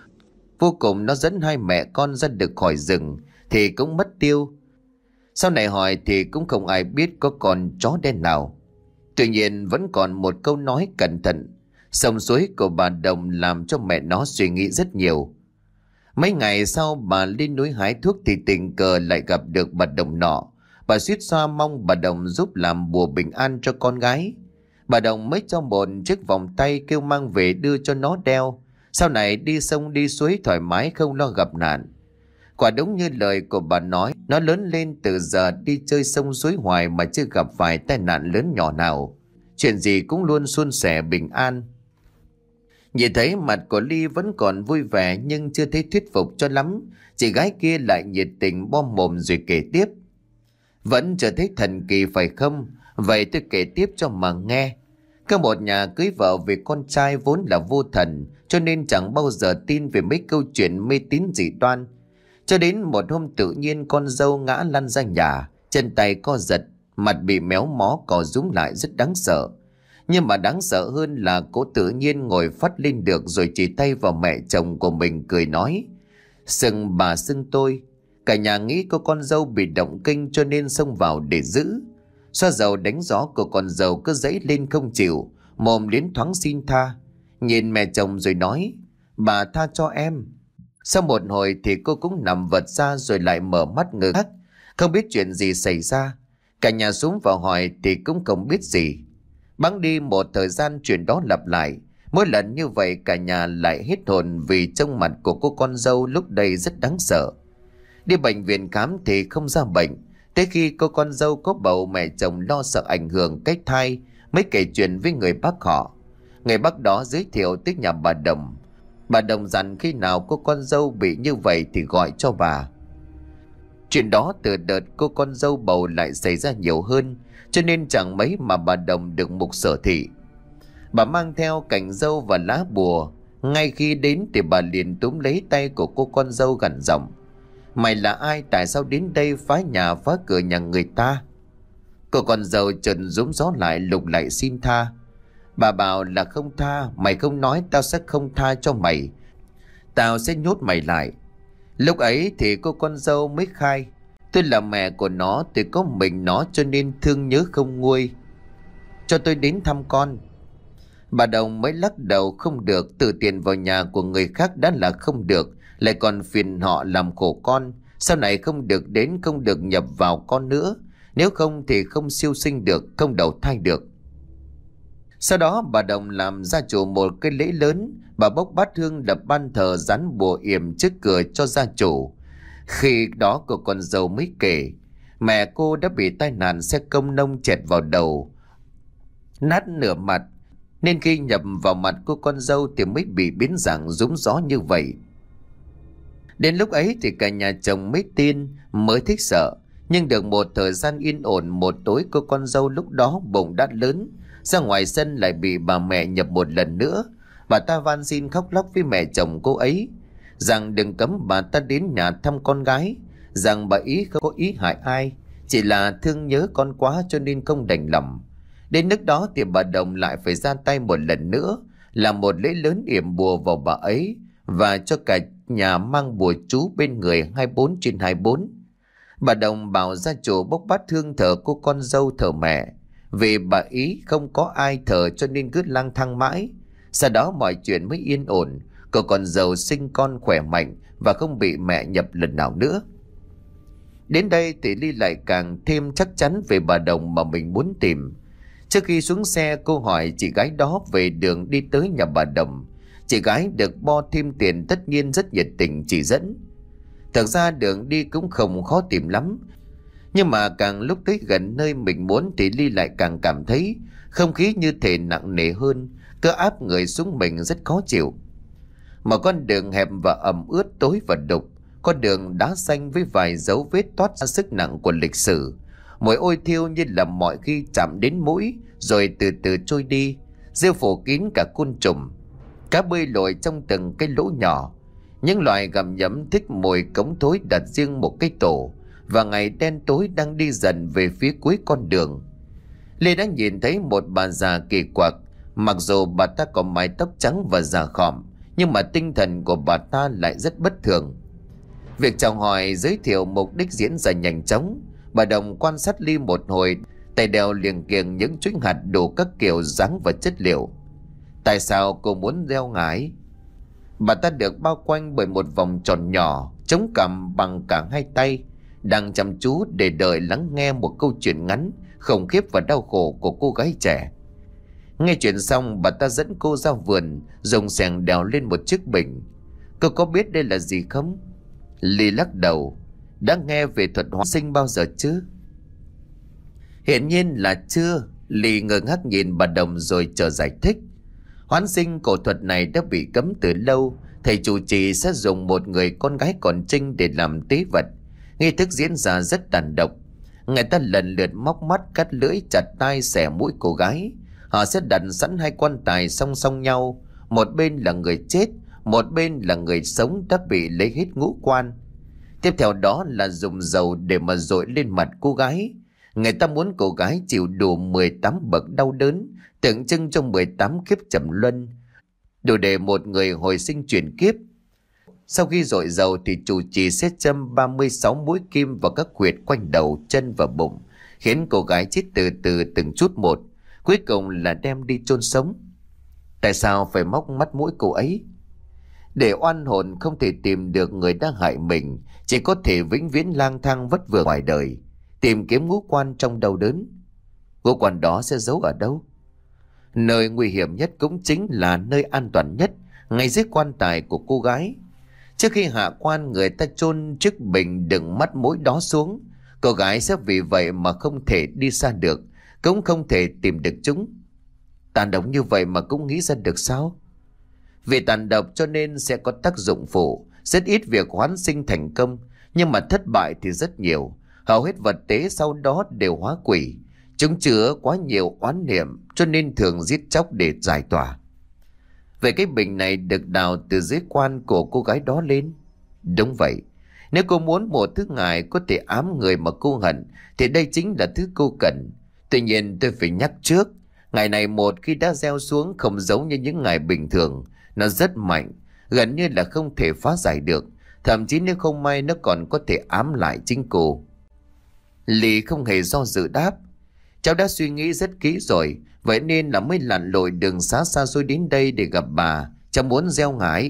Vô cùng nó dẫn hai mẹ con ra được khỏi rừng thì cũng mất tiêu. Sau này hỏi thì cũng không ai biết có con chó đen nào. Tuy nhiên vẫn còn một câu nói cẩn thận, sông suối của bà Đồng làm cho mẹ nó suy nghĩ rất nhiều. Mấy ngày sau bà lên núi hái thuốc thì tình cờ lại gặp được bà Đồng nọ. Bà suýt xoa mong bà Đồng giúp làm bùa bình an cho con gái. Bà Đồng mới cho một chiếc vòng tay kêu mang về đưa cho nó đeo. Sau này đi sông đi suối thoải mái không lo gặp nạn. Quả đúng như lời của bà nói, nó lớn lên từ giờ đi chơi sông suối hoài mà chưa gặp phải tai nạn lớn nhỏ nào. Chuyện gì cũng luôn suôn sẻ bình an. Nhìn thấy mặt của Ly vẫn còn vui vẻ nhưng chưa thấy thuyết phục cho lắm. Chị gái kia lại nhiệt tình bom mồm rồi kể tiếp. Vẫn chưa thấy thần kỳ phải không? Vậy tôi kể tiếp cho mà nghe. Có một nhà cưới vợ vì con trai vốn là vô thần, cho nên chẳng bao giờ tin về mấy câu chuyện mê tín dị đoan. Cho đến một hôm tự nhiên con dâu ngã lăn ra nhà, chân tay co giật, mặt bị méo mó cò rúm lại rất đáng sợ. Nhưng mà đáng sợ hơn là cô tự nhiên ngồi phắt lên được rồi chỉ tay vào mẹ chồng của mình cười nói. Sừng bà sưng tôi. Cả nhà nghĩ cô con dâu bị động kinh cho nên xông vào để giữ. Xoa dầu đánh gió của con dâu cứ dãy lên không chịu, mồm đến thoáng xin tha. Nhìn mẹ chồng rồi nói, bà tha cho em. Sau một hồi thì cô cũng nằm vật ra rồi lại mở mắt ngơ ngác, không biết chuyện gì xảy ra. Cả nhà xuống vào hỏi thì cũng không biết gì. Bẵng đi một thời gian chuyện đó lặp lại. Mỗi lần như vậy cả nhà lại hết hồn vì trông mặt của cô con dâu lúc đây rất đáng sợ. Đi bệnh viện khám thì không ra bệnh. Tới khi cô con dâu có bầu, mẹ chồng lo sợ ảnh hưởng cách thai mới kể chuyện với người bác họ. Người bác đó giới thiệu tới nhà bà Đồng. Bà Đồng dặn khi nào cô con dâu bị như vậy thì gọi cho bà. Chuyện đó từ đợt cô con dâu bầu lại xảy ra nhiều hơn, cho nên chẳng mấy mà bà Đồng được mục sở thị. Bà mang theo cành dâu và lá bùa. Ngay khi đến thì bà liền túm lấy tay của cô con dâu gằn giọng. Mày là ai, tại sao đến đây phá nhà phá cửa nhà người ta? Cô con dâu trần rúm gió lại lục lại xin tha. Bà bảo là không tha, mày không nói tao sẽ không tha cho mày. Tao sẽ nhốt mày lại. Lúc ấy thì cô con dâu mới khai. Tôi là mẹ của nó, tôi có mình nó cho nên thương nhớ không nguôi. Cho tôi đến thăm con. Bà Đồng mới lắc đầu không được, tự tiền vào nhà của người khác đã là không được, lại còn phiền họ làm khổ con. Sau này không được đến, không được nhập vào con nữa. Nếu không thì không siêu sinh được, không đầu thai được. Sau đó bà Đồng làm gia chủ một cái lễ lớn. Bà bốc bát hương lập ban thờ dán bùa yểm trước cửa cho gia chủ. Khi đó cô con dâu mới kể mẹ cô đã bị tai nạn xe công nông chẹt vào đầu, nát nửa mặt, nên khi nhập vào mặt cô con dâu thì mới bị biến dạng rúm gió như vậy. Đến lúc ấy thì cả nhà chồng mới tin, mới thích sợ. Nhưng được một thời gian yên ổn, một tối cô con dâu lúc đó bụng đã lớn, ra ngoài sân lại bị bà mẹ nhập một lần nữa. Bà ta van xin khóc lóc với mẹ chồng cô ấy rằng đừng cấm bà ta đến nhà thăm con gái, rằng bà ý không có ý hại ai, chỉ là thương nhớ con quá cho nên không đành lòng. Đến nước đó thì bà Đồng lại phải ra tay một lần nữa, làm một lễ lớn yểm bùa vào bà ấy và cho cả nhà mang bùa chú bên người hai mươi bốn trên hai mươi bốn. Bà Đồng bảo gia chủ bốc bát hương thờ cô con dâu thờ mẹ, vì bà ý không có ai thờ cho nên cứ lang thang mãi. Sau đó mọi chuyện mới yên ổn, cô con dâu sinh con khỏe mạnh và không bị mẹ nhập lần nào nữa. Đến đây thì Ly lại càng thêm chắc chắn về bà Đồng mà mình muốn tìm. Trước khi xuống xe, cô hỏi chị gái đó về đường đi tới nhà bà Đồng. Chị gái được bo thêm tiền tất nhiên rất nhiệt tình chỉ dẫn. Thực ra đường đi cũng không khó tìm lắm, nhưng mà càng lúc tới gần nơi mình muốn thì Ly lại càng cảm thấy không khí như thể nặng nề hơn, cứ áp người xuống mình rất khó chịu. Một con đường hẹp và ẩm ướt, tối và đục, con đường đá xanh với vài dấu vết toát ra sức nặng của lịch sử. Mùi ôi thiêu như là mọi khi chạm đến mũi rồi từ từ trôi đi, rêu phủ kín cả côn trùng. Cá bơi lội trong từng cái lỗ nhỏ. Những loài gặm nhấm thích mùi cống thối đặt riêng một cái tổ. Và ngày đen tối đang đi dần về phía cuối con đường. Lê đã nhìn thấy một bà già kỳ quặc. Mặc dù bà ta có mái tóc trắng và già khòm, nhưng mà tinh thần của bà ta lại rất bất thường. Việc chào hỏi giới thiệu mục đích diễn ra nhanh chóng. Bà Đồng quan sát Ly một hồi, tay đeo liềng kiềng những chuỗi hạt đủ các kiểu dáng và chất liệu. Tại sao cô muốn đeo ngải? Bà ta được bao quanh bởi một vòng tròn nhỏ, chống cằm bằng cả hai tay, đang chăm chú để đợi lắng nghe một câu chuyện ngắn, khủng khiếp và đau khổ của cô gái trẻ. Nghe chuyện xong, bà ta dẫn cô ra vườn, dùng xẻng đèo lên một chiếc bình. Cô có biết đây là gì không? Ly lắc đầu. Đã nghe về thuật hóa sinh bao giờ chứ? Hiển nhiên là chưa. Ly ngơ ngác nhìn bà Đồng rồi chờ giải thích. Hoán sinh cổ thuật này đã bị cấm từ lâu. Thầy chủ trì sẽ dùng một người con gái còn trinh để làm tế vật. Nghi thức diễn ra rất tàn độc. Người ta lần lượt móc mắt, cắt lưỡi, chặt tai, xẻ mũi cô gái. Họ sẽ đặt sẵn hai quan tài song song nhau. Một bên là người chết, một bên là người sống đã bị lấy hết ngũ quan. Tiếp theo đó là dùng dầu để mà dội lên mặt cô gái. Người ta muốn cô gái chịu đủ mười tám bậc đau đớn, tượng trưng cho mười tám kiếp trầm luân, đủ để một người hồi sinh chuyển kiếp. Sau khi dội dầu thì chủ trì sẽ châm ba mươi sáu mũi kim vào các huyệt quanh đầu, chân và bụng, khiến cô gái chết từ từ từng chút một, cuối cùng là đem đi chôn sống. Tại sao phải móc mắt mũi cô ấy? Để oan hồn không thể tìm được người đã hại mình, chỉ có thể vĩnh viễn lang thang vất vưởng ngoài đời, tìm kiếm ngũ quan trong đau đớn. Ngũ quan đó sẽ giấu ở đâu? Nơi nguy hiểm nhất cũng chính là nơi an toàn nhất, ngay dưới quan tài của cô gái. Trước khi hạ quan, người ta chôn chiếc bình đựng mắt mũi đó xuống. Cô gái sẽ vì vậy mà không thể đi xa được, cũng không thể tìm được chúng. Tàn độc như vậy mà cũng nghĩ ra được sao? Vì tàn độc cho nên sẽ có tác dụng phụ, rất ít việc hoán sinh thành công, nhưng mà thất bại thì rất nhiều. Hầu hết vật tế sau đó đều hóa quỷ. Chúng chứa quá nhiều oán niệm cho nên thường giết chóc để giải tỏa. Vậy cái bình này được đào từ dưới quan của cô gái đó lên? Đúng vậy. Nếu cô muốn một thứ ngài có thể ám người mà cô hận, thì đây chính là thứ cô cần. Tuy nhiên tôi phải nhắc trước, ngài này một khi đã gieo xuống không giống như những ngài bình thường. Nó rất mạnh, gần như là không thể phá giải được. Thậm chí nếu không may nó còn có thể ám lại chính cô. Lý không hề do dự đáp. Cháu đã suy nghĩ rất kỹ rồi, vậy nên là mới lặn lội đường xá xa xôi đến đây để gặp bà. Cháu muốn gieo ngải.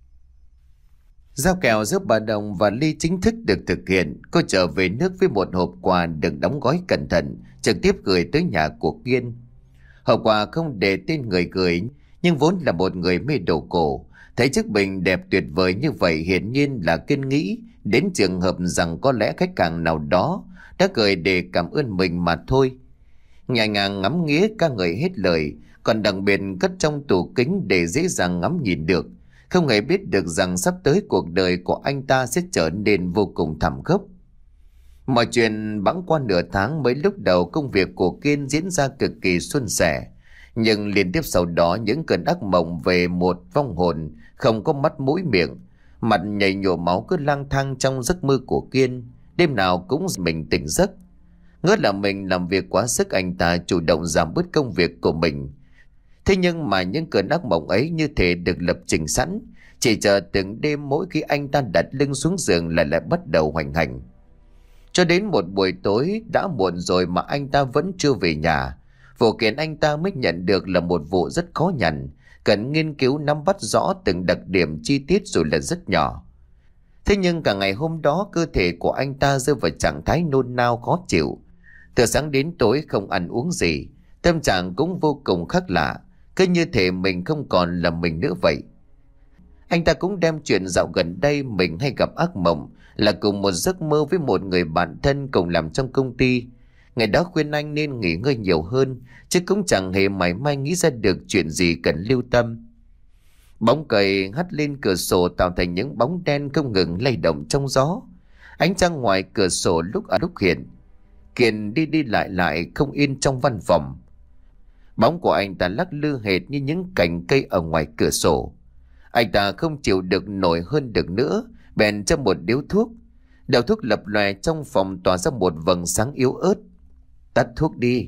Giao kèo giữa bà Đồng và Ly chính thức được thực hiện. Cô trở về nước với một hộp quà được đóng gói cẩn thận, trực tiếp gửi tới nhà của Kiên. Hộp quà không để tên người gửi, nhưng vốn là một người mê đồ cổ. Thấy chiếc bình đẹp tuyệt vời như vậy, hiển nhiên là Kiên nghĩ đến trường hợp rằng có lẽ khách hàng nào đó đã gửi để cảm ơn mình mà thôi. Nhẹ nhàng ngắm nghía ca ngợi hết lời, còn đặc biệt cất trong tủ kính để dễ dàng ngắm nhìn được. Không hề biết được rằng sắp tới cuộc đời của anh ta sẽ trở nên vô cùng thảm khốc. Mọi chuyện bẵng qua nửa tháng. Mới lúc đầu công việc của Kiên diễn ra cực kỳ suôn sẻ, nhưng liên tiếp sau đó những cơn ác mộng về một vong hồn không có mắt mũi miệng, mặt nhầy nhổ máu cứ lang thang trong giấc mơ của Kiên. Đêm nào cũng mình tỉnh giấc, ngỡ là mình làm việc quá sức. Anh ta chủ động giảm bớt công việc của mình. Thế nhưng mà những cơn ác mộng ấy như thể được lập trình sẵn, chỉ chờ từng đêm mỗi khi anh ta đặt lưng xuống giường là lại bắt đầu hoành hành. Cho đến một buổi tối đã muộn rồi mà anh ta vẫn chưa về nhà. Vụ kiện anh ta mới nhận được là một vụ rất khó nhằn, cần nghiên cứu nắm bắt rõ từng đặc điểm chi tiết rồi là rất nhỏ. Thế nhưng cả ngày hôm đó cơ thể của anh ta rơi vào trạng thái nôn nao khó chịu. Từ sáng đến tối không ăn uống gì, tâm trạng cũng vô cùng khác lạ, cứ như thể mình không còn là mình nữa vậy. Anh ta cũng đem chuyện dạo gần đây mình hay gặp ác mộng là cùng một giấc mơ với một người bạn thân cùng làm trong công ty. Ngày đó khuyên anh nên nghỉ ngơi nhiều hơn, chứ cũng chẳng hề mảy may nghĩ ra được chuyện gì cần lưu tâm. Bóng cây hắt lên cửa sổ tạo thành những bóng đen không ngừng lay động trong gió. Ánh trăng ngoài cửa sổ lúc ở lúc hiện. Kiên đi đi lại lại không yên trong văn phòng. Bóng của anh ta lắc lư hệt như những cành cây ở ngoài cửa sổ. Anh ta không chịu được nổi hơn được nữa, bèn châm một điếu thuốc. Đầu thuốc lập lòe trong phòng tỏa ra một vầng sáng yếu ớt. Tắt thuốc đi.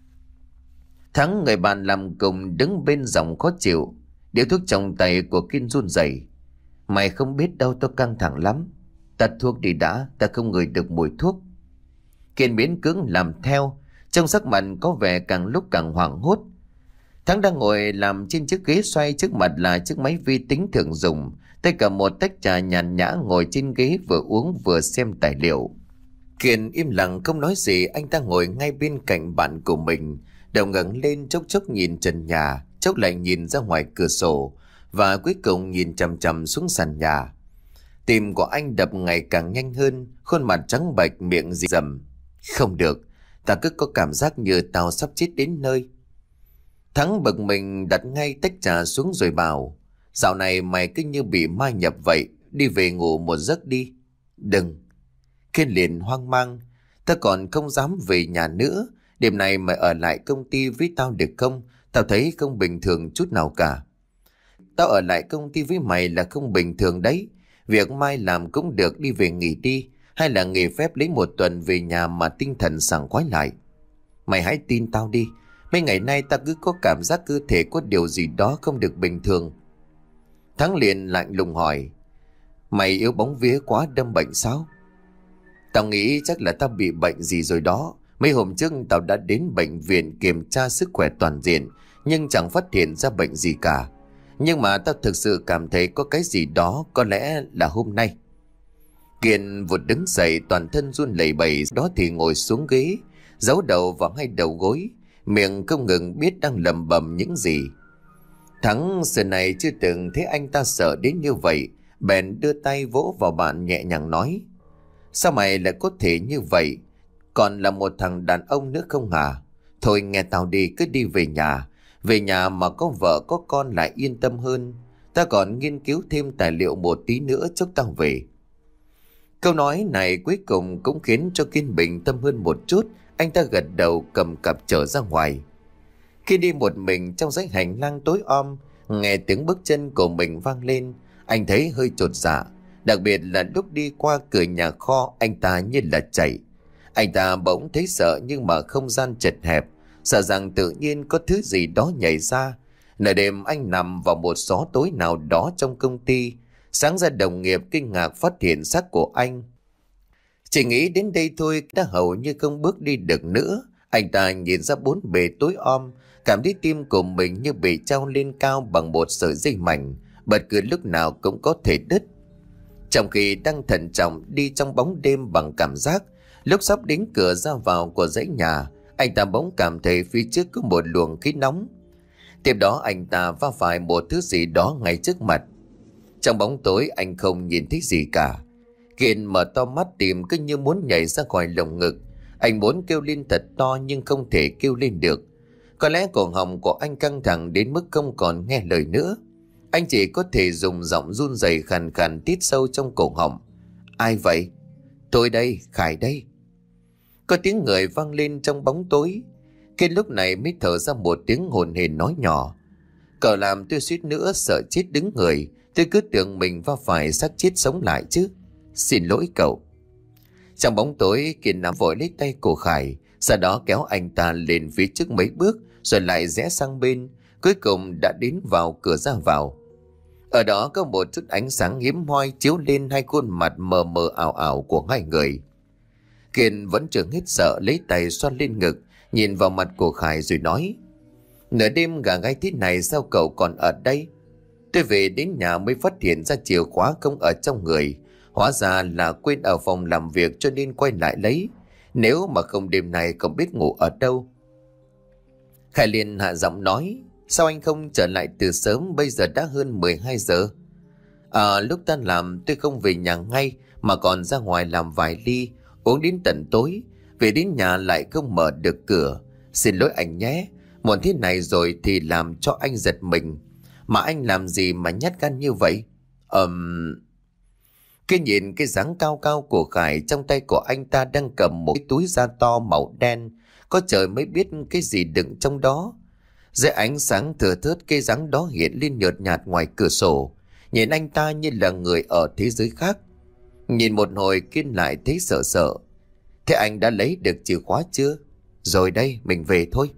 Thắng, người bạn làm cùng, đứng bên giọng khó chịu. Điếu thuốc trong tay của Kiên run rẩy. Mày không biết đâu, tôi căng thẳng lắm. Tắt thuốc đi đã, ta không ngửi được mùi thuốc. Kiên miễn cưỡng làm theo, trong sắc mặt có vẻ càng lúc càng hoảng hốt. Thắng đang ngồi làm trên chiếc ghế xoay, trước mặt là chiếc máy vi tính thường dùng, tay cầm một tách trà nhàn nhã ngồi trên ghế vừa uống vừa xem tài liệu. Kiên im lặng không nói gì. Anh ta ngồi ngay bên cạnh bạn của mình, Đầu ngẩng lên chốc chốc nhìn trần nhà, chốc lại nhìn ra ngoài cửa sổ, và cuối cùng nhìn chằm chằm xuống sàn nhà. Tim của anh đập ngày càng nhanh hơn, khuôn mặt trắng bệch, miệng rì rầm. Không được, ta cứ có cảm giác như tao sắp chết đến nơi. Thắng bực mình đặt ngay tách trà xuống rồi bảo: Dạo này mày cứ như bị ma nhập vậy, đi về ngủ một giấc đi. Đừng. Kiên liền hoang mang: Ta còn không dám về nhà nữa. Đêm nay mày ở lại công ty với tao được không? Tao thấy không bình thường chút nào cả. Tao ở lại công ty với mày là không bình thường đấy. Việc mai làm cũng được, đi về nghỉ đi. Hay là nghỉ phép lấy một tuần về nhà mà tinh thần sảng khoái lại. Mày hãy tin tao đi. Mấy ngày nay ta cứ có cảm giác cơ thể có điều gì đó không được bình thường. Thắng liền lạnh lùng hỏi: Mày yếu bóng vía quá đâm bệnh sao? Tao nghĩ chắc là tao bị bệnh gì rồi đó. Mấy hôm trước tao đã đến bệnh viện kiểm tra sức khỏe toàn diện, nhưng chẳng phát hiện ra bệnh gì cả. Nhưng mà tao thực sự cảm thấy có cái gì đó, có lẽ là hôm nay. Kiên vụt đứng dậy, toàn thân run lẩy bẩy, đó thì ngồi xuống ghế, giấu đầu vào hai đầu gối, miệng không ngừng biết đang lẩm bẩm những gì. Thắng xưa này chưa từng thấy anh ta sợ đến như vậy, bèn đưa tay vỗ vào bàn nhẹ nhàng nói: Sao mày lại có thể như vậy? Còn là một thằng đàn ông nữa không hả? Thôi nghe tao đi, cứ đi về nhà. Về nhà mà có vợ có con lại yên tâm hơn. Ta còn nghiên cứu thêm tài liệu một tí nữa chốc tao về. Câu nói này cuối cùng cũng khiến cho Kiên bình tâm hơn một chút. Anh ta gật đầu cầm cặp trở ra ngoài. Khi đi một mình trong dãy hành lang tối om, nghe tiếng bước chân của mình vang lên, anh thấy hơi chột dạ. Đặc biệt là lúc đi qua cửa nhà kho, anh ta như là chạy. Anh ta bỗng thấy sợ, nhưng mà không gian chật hẹp, sợ rằng tự nhiên có thứ gì đó nhảy ra. Nửa đêm anh nằm vào một xó tối nào đó trong công ty. Sáng ra đồng nghiệp kinh ngạc phát hiện xác của anh. Chỉ nghĩ đến đây thôi đã hầu như không bước đi được nữa. Anh ta nhìn ra bốn bề tối om, cảm thấy tim của mình như bị treo lên cao bằng một sợi dây mảnh, bất cứ lúc nào cũng có thể đứt. Trong khi đang thận trọng đi trong bóng đêm bằng cảm giác, lúc sắp đến cửa ra vào của dãy nhà, anh ta bỗng cảm thấy phía trước có một luồng khí nóng. Tiếp đó anh ta va phải một thứ gì đó ngay trước mặt. Trong bóng tối anh không nhìn thấy gì cả. Kiên mở to mắt, tìm cứ như muốn nhảy ra khỏi lồng ngực. Anh muốn kêu lên thật to nhưng không thể kêu lên được. Có lẽ cổ họng của anh căng thẳng đến mức không còn nghe lời nữa. Anh chỉ có thể dùng giọng run rẩy khàn khàn tít sâu trong cổ họng: Ai vậy? Tôi đây, Khải đây. Có tiếng người vang lên trong bóng tối. Kiên lúc này mới thở ra một tiếng hồn hển nói nhỏ: Cậu làm tôi suýt nữa sợ chết đứng người. Tôi cứ tưởng mình va phải xác chết sống lại chứ. Xin lỗi cậu. Trong bóng tối, Kiên nắm vội lấy tay của Khải, sau đó kéo anh ta lên phía trước mấy bước, rồi lại rẽ sang bên, cuối cùng đã đến vào cửa ra vào. Ở đó có một chút ánh sáng hiếm hoi chiếu lên hai khuôn mặt mờ mờ ảo ảo của hai người. Kiên vẫn chưa hết sợ, lấy tay xoa lên ngực, nhìn vào mặt của Khải rồi nói: Nửa đêm gà gáy thế này sao cậu còn ở đây? Tôi về đến nhà mới phát hiện ra chìa khóa không ở trong người. Hóa ra là quên ở phòng làm việc cho nên quay lại lấy. Nếu mà không đêm nay không biết ngủ ở đâu. Khải liền hạ giọng nói: Sao anh không trở lại từ sớm? Bây giờ đã hơn mười hai giờ. À, lúc tan làm tôi không về nhà ngay mà còn ra ngoài làm vài ly, uống đến tận tối. Về đến nhà lại không mở được cửa. Xin lỗi anh nhé. Muộn thế này rồi thì làm cho anh giật mình. Mà anh làm gì mà nhát gan như vậy? Ờm... Um... Cái nhìn cái dáng cao cao của Khải, trong tay của anh ta đang cầm một cái túi da to màu đen. Có trời mới biết cái gì đựng trong đó. Dưới ánh sáng thừa thớt, cái dáng đó hiện lên nhợt nhạt ngoài cửa sổ. Nhìn anh ta như là người ở thế giới khác. Nhìn một hồi Kiên lại thấy sợ sợ. Thế anh đã lấy được chìa khóa chưa? Rồi đây, mình về thôi.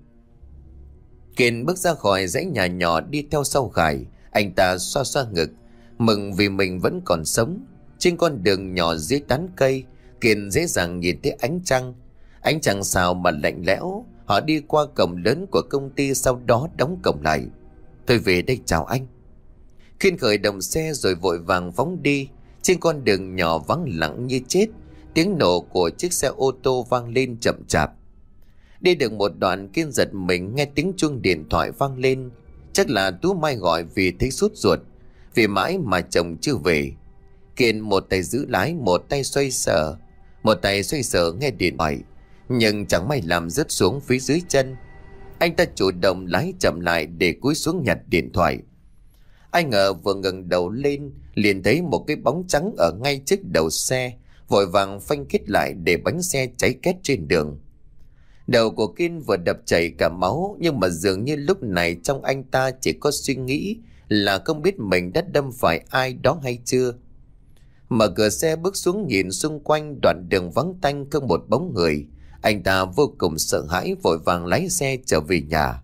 Kiên bước ra khỏi dãy nhà nhỏ đi theo sau Khải. Anh ta xoa xoa ngực, mừng vì mình vẫn còn sống. Trên con đường nhỏ dưới tán cây, Kiên dễ dàng nhìn thấy ánh trăng. Ánh trăng sao mà lạnh lẽo. Họ đi qua cổng lớn của công ty, sau đó đóng cổng lại. Tôi về đây chào anh. Kiên khởi động xe rồi vội vàng phóng đi. Trên con đường nhỏ vắng lặng như chết, tiếng nổ của chiếc xe ô tô vang lên chậm chạp. Đi được một đoạn, Kiên giật mình nghe tiếng chuông điện thoại vang lên. Chắc là Tú Mai gọi vì thấy sốt ruột, vì mãi mà chồng chưa về. Kiên một tay giữ lái, một tay xoay sở, một tay xoay sở nghe điện thoại, nhưng chẳng may làm rớt xuống phía dưới chân. Anh ta chủ động lái chậm lại để cúi xuống nhặt điện thoại. Ai ngờ vừa ngẩng đầu lên, liền thấy một cái bóng trắng ở ngay trước đầu xe, vội vàng phanh kít lại để bánh xe cháy két trên đường. Đầu của Kiên vừa đập chảy cả máu, nhưng mà dường như lúc này trong anh ta chỉ có suy nghĩ là không biết mình đã đâm phải ai đó hay chưa. Mở cửa xe bước xuống nhìn xung quanh, đoạn đường vắng tanh không một bóng người. Anh ta vô cùng sợ hãi, vội vàng lái xe trở về nhà.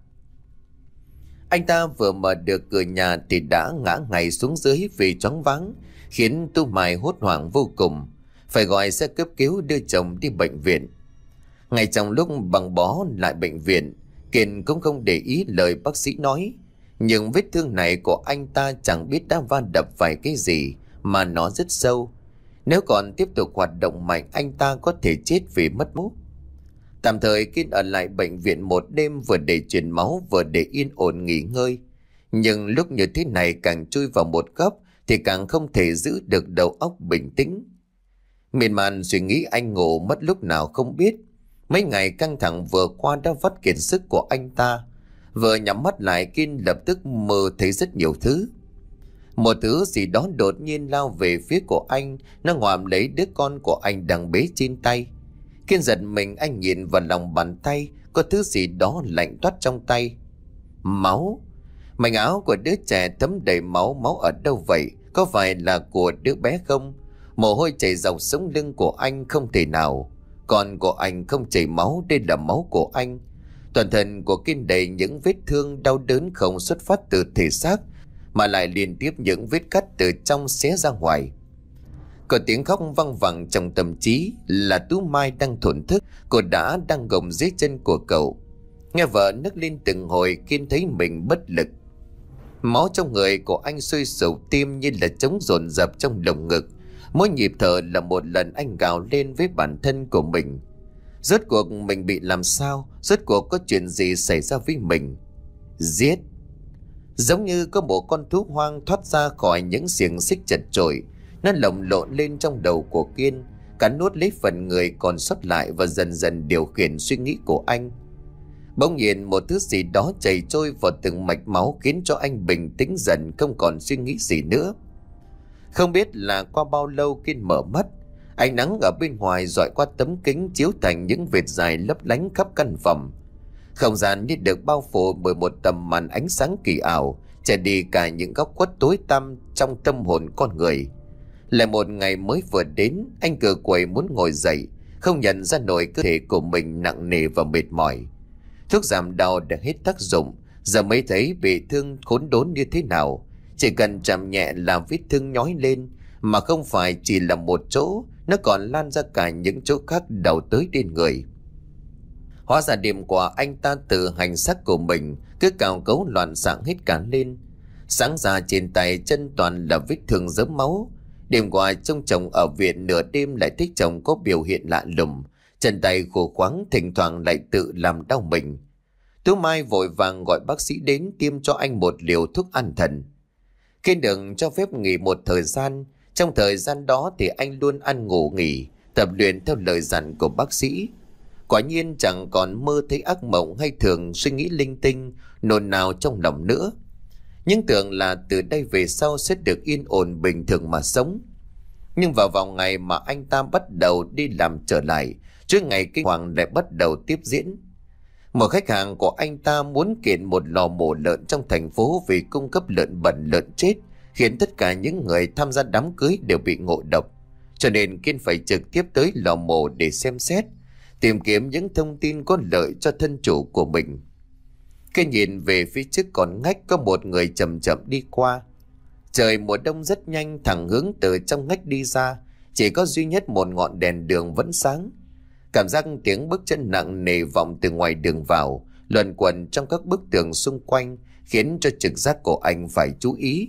Anh ta vừa mở được cửa nhà thì đã ngã ngay xuống dưới vì choáng váng, khiến Tú Mai hốt hoảng vô cùng, phải gọi xe cấp cứu đưa chồng đi bệnh viện. Ngay trong lúc băng bó lại bệnh viện, Kiên cũng không để ý lời bác sĩ nói, nhưng vết thương này của anh ta chẳng biết đã va đập phải cái gì mà nó rất sâu. Nếu còn tiếp tục hoạt động mạnh, anh ta có thể chết vì mất máu. Tạm thời Kiên ở lại bệnh viện một đêm, vừa để truyền máu vừa để yên ổn nghỉ ngơi. Nhưng lúc như thế này, càng chui vào một góc thì càng không thể giữ được đầu óc bình tĩnh. Miên man suy nghĩ, anh ngủ mất lúc nào không biết. Mấy ngày căng thẳng vừa qua đã vắt kiệt sức của anh ta. Vừa nhắm mắt lại, Kiên lập tức mơ thấy rất nhiều thứ. Một thứ gì đó đột nhiên lao về phía của anh, nó ngoạm lấy đứa con của anh đang bế trên tay. Kiên giật mình, anh nhìn vào lòng bàn tay, có thứ gì đó lạnh toát trong tay. Máu. Mảnh áo của đứa trẻ thấm đầy máu. Máu ở đâu vậy? Có phải là của đứa bé không? Mồ hôi chảy dọc sống lưng của anh, không thể nào. Còn của anh không chảy máu, đây là máu của anh. Toàn thân của Kiên đầy những vết thương đau đớn không xuất phát từ thể xác, mà lại liên tiếp những vết cắt từ trong xé ra ngoài. Có tiếng khóc văng vẳng trong tâm trí, là Tú Mai đang thổn thức. Cô đã đang gồng dưới chân của cậu. Nghe vợ nức lên từng hồi, Kiên thấy mình bất lực. Máu trong người của anh sôi sục, tim như là trống dồn dập trong lồng ngực. Mỗi nhịp thở là một lần anh gào lên với bản thân của mình. Rốt cuộc mình bị làm sao? Rốt cuộc có chuyện gì xảy ra với mình? Giết. Giống như có một con thú hoang thoát ra khỏi những xiềng xích chật chội, nó lồng lộn lên trong đầu của Kiên, cắn nuốt lấy phần người còn sót lại và dần dần điều khiển suy nghĩ của anh. Bỗng nhiên một thứ gì đó chảy trôi vào từng mạch máu, khiến cho anh bình tĩnh dần, không còn suy nghĩ gì nữa. Không biết là qua bao lâu, Kiên mở mắt. Ánh nắng ở bên ngoài rọi qua tấm kính chiếu thành những vệt dài lấp lánh khắp căn phòng. Không gian như được bao phủ bởi một tầm màn ánh sáng kỳ ảo, che đi cả những góc khuất tối tăm trong tâm hồn con người. Lại một ngày mới vừa đến, anh cựa quậy muốn ngồi dậy, không nhận ra nổi cơ thể của mình nặng nề và mệt mỏi. Thuốc giảm đau đã hết tác dụng, giờ mới thấy bị thương khốn đốn như thế nào. Chỉ cần chạm nhẹ là vết thương nhói lên, mà không phải chỉ là một chỗ, nó còn lan ra cả những chỗ khác đầu tới đến người. Hóa ra đêm qua anh ta tự hành xác của mình cứ cào cấu loạn xạ hết cả lên. Sáng ra trên tay chân toàn là vết thương rớm máu. Đêm qua trông chồng ở viện, nửa đêm lại thấy chồng có biểu hiện lạ lùng, chân tay khô khoắng, thỉnh thoảng lại tự làm đau mình. Tú Mai vội vàng gọi bác sĩ đến tiêm cho anh một liều thuốc an thần. Kiên đừng cho phép nghỉ một thời gian. Trong thời gian đó thì anh luôn ăn ngủ nghỉ, tập luyện theo lời dặn của bác sĩ. Quả nhiên chẳng còn mơ thấy ác mộng hay thường suy nghĩ linh tinh, nôn nao trong lòng nữa. Nhưng tưởng là từ đây về sau sẽ được yên ổn bình thường mà sống. Nhưng vào vào ngày mà anh ta bắt đầu đi làm trở lại, trước ngày kinh hoàng lại bắt đầu tiếp diễn. Một khách hàng của anh ta muốn kiện một lò mổ lợn trong thành phố vì cung cấp lợn bẩn lợn chết, khiến tất cả những người tham gia đám cưới đều bị ngộ độc. Cho nên Kiên phải trực tiếp tới lò mổ để xem xét, tìm kiếm những thông tin có lợi cho thân chủ của mình. Kiên nhìn về phía trước còn ngách có một người chậm chậm đi qua. Trời mùa đông rất nhanh, thẳng hướng từ trong ngách đi ra, chỉ có duy nhất một ngọn đèn đường vẫn sáng. Cảm giác tiếng bước chân nặng nề vọng từ ngoài đường vào, luẩn quẩn trong các bức tường xung quanh, khiến cho trực giác của anh phải chú ý.